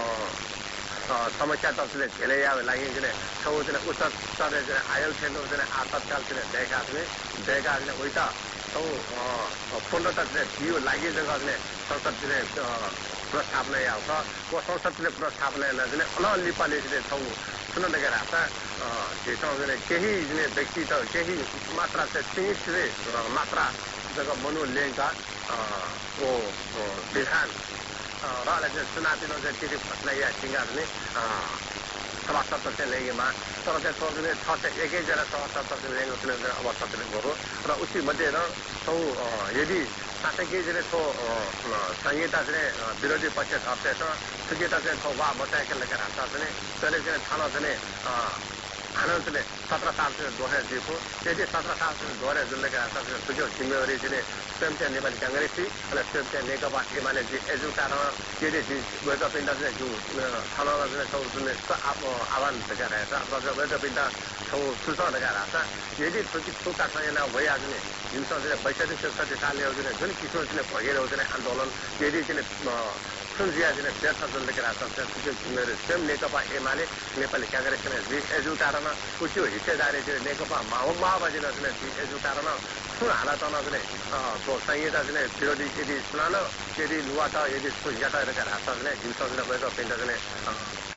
समस्या तत्वले झेलेया लागि चाहिँ छौ चाहिँ उच्च स्तरीय चाहिँ आयल क्षेत्र चाहिँ आपतकाल चाहिँ देखा चाहिँ देखा चाहिँ उही त छौ पूर्णतः चाहिँ दियो लागि जग्गा चाहिँ संसद चाहिँ पुनर्स्थापना आउँछ वो संसदले पुनर्स्थापना चाहिँ अलग लिपाले चाहिँ छौ सुन्न लगेर आउँछ त्यसमा चाहिँ केही व्यक्ति त केही मात्रा चाहिँ सीमित मात्रा जग्गा मनोलेका वो विधान र चाहिँ चुनावीमा चाहिँ त्यति घटना या सिङ्गारले सभासद चाहिँ ल्याइमा तर चाहिँ सोच्ने छ चाहिँ एकैजना सभासद चाहिँ ल्याएको अवस्था चाहिँ गयो र उसी मध्ये र छौ यदि साँच्चै चाहिँ छो संहिता चाहिँ विरोधी पक्ष थप्दैछ संहिता चाहिँ छौ वा बचाएका लेखेर हाल्छ चाहिँ त्यसले चाहिँ थाना चाहिँ आनन्दले सत्र साल चाहिँ दोहोऱ्या दिएको त्यति सत्र साल चाहिँ दोहोऱ्या जुन लेखेर हाल्छ सुझ्यो जिम्मेवारी चाहिँ स्वयं चाहिँ नेपाली काङ्ग्रेसी र स्वयं चाहिँ नेकपा एमाले एजु कारण यदि गएको पिण्ड चाहिँ जो थानामा चाहिँ छौ जुन आह्वान देखाएर छ अथवा गएको पिण्ड छौ सूचना देखाएर छ यदि थुकी थुका संयोजना भइहाल्छ नि जुन चाहिँ बैसठी सडसठी सालले जुन किसिमको चाहिँ भइरहेको चाहिँ आन्दोलन यदि चाहिँ सुनजिया चाहिँ व्यर्थ जुन लेखेर मेरो स्वयं नेकपा एमाले नेपाली काङ्ग्रेस एजु कारण उच्यो हिस्सेदारी चाहिँ नेकपा माओ माओवादीलाई चाहिँ एजु कारण सुन हालतमा चाहिँ तो संहिता चाहिँ विरोधी यदि सुनानो यदि लुवा त यदि सुझ्याटा लेखेर हाल्छ भने हिंसा गएको पिण्ड चाहिँ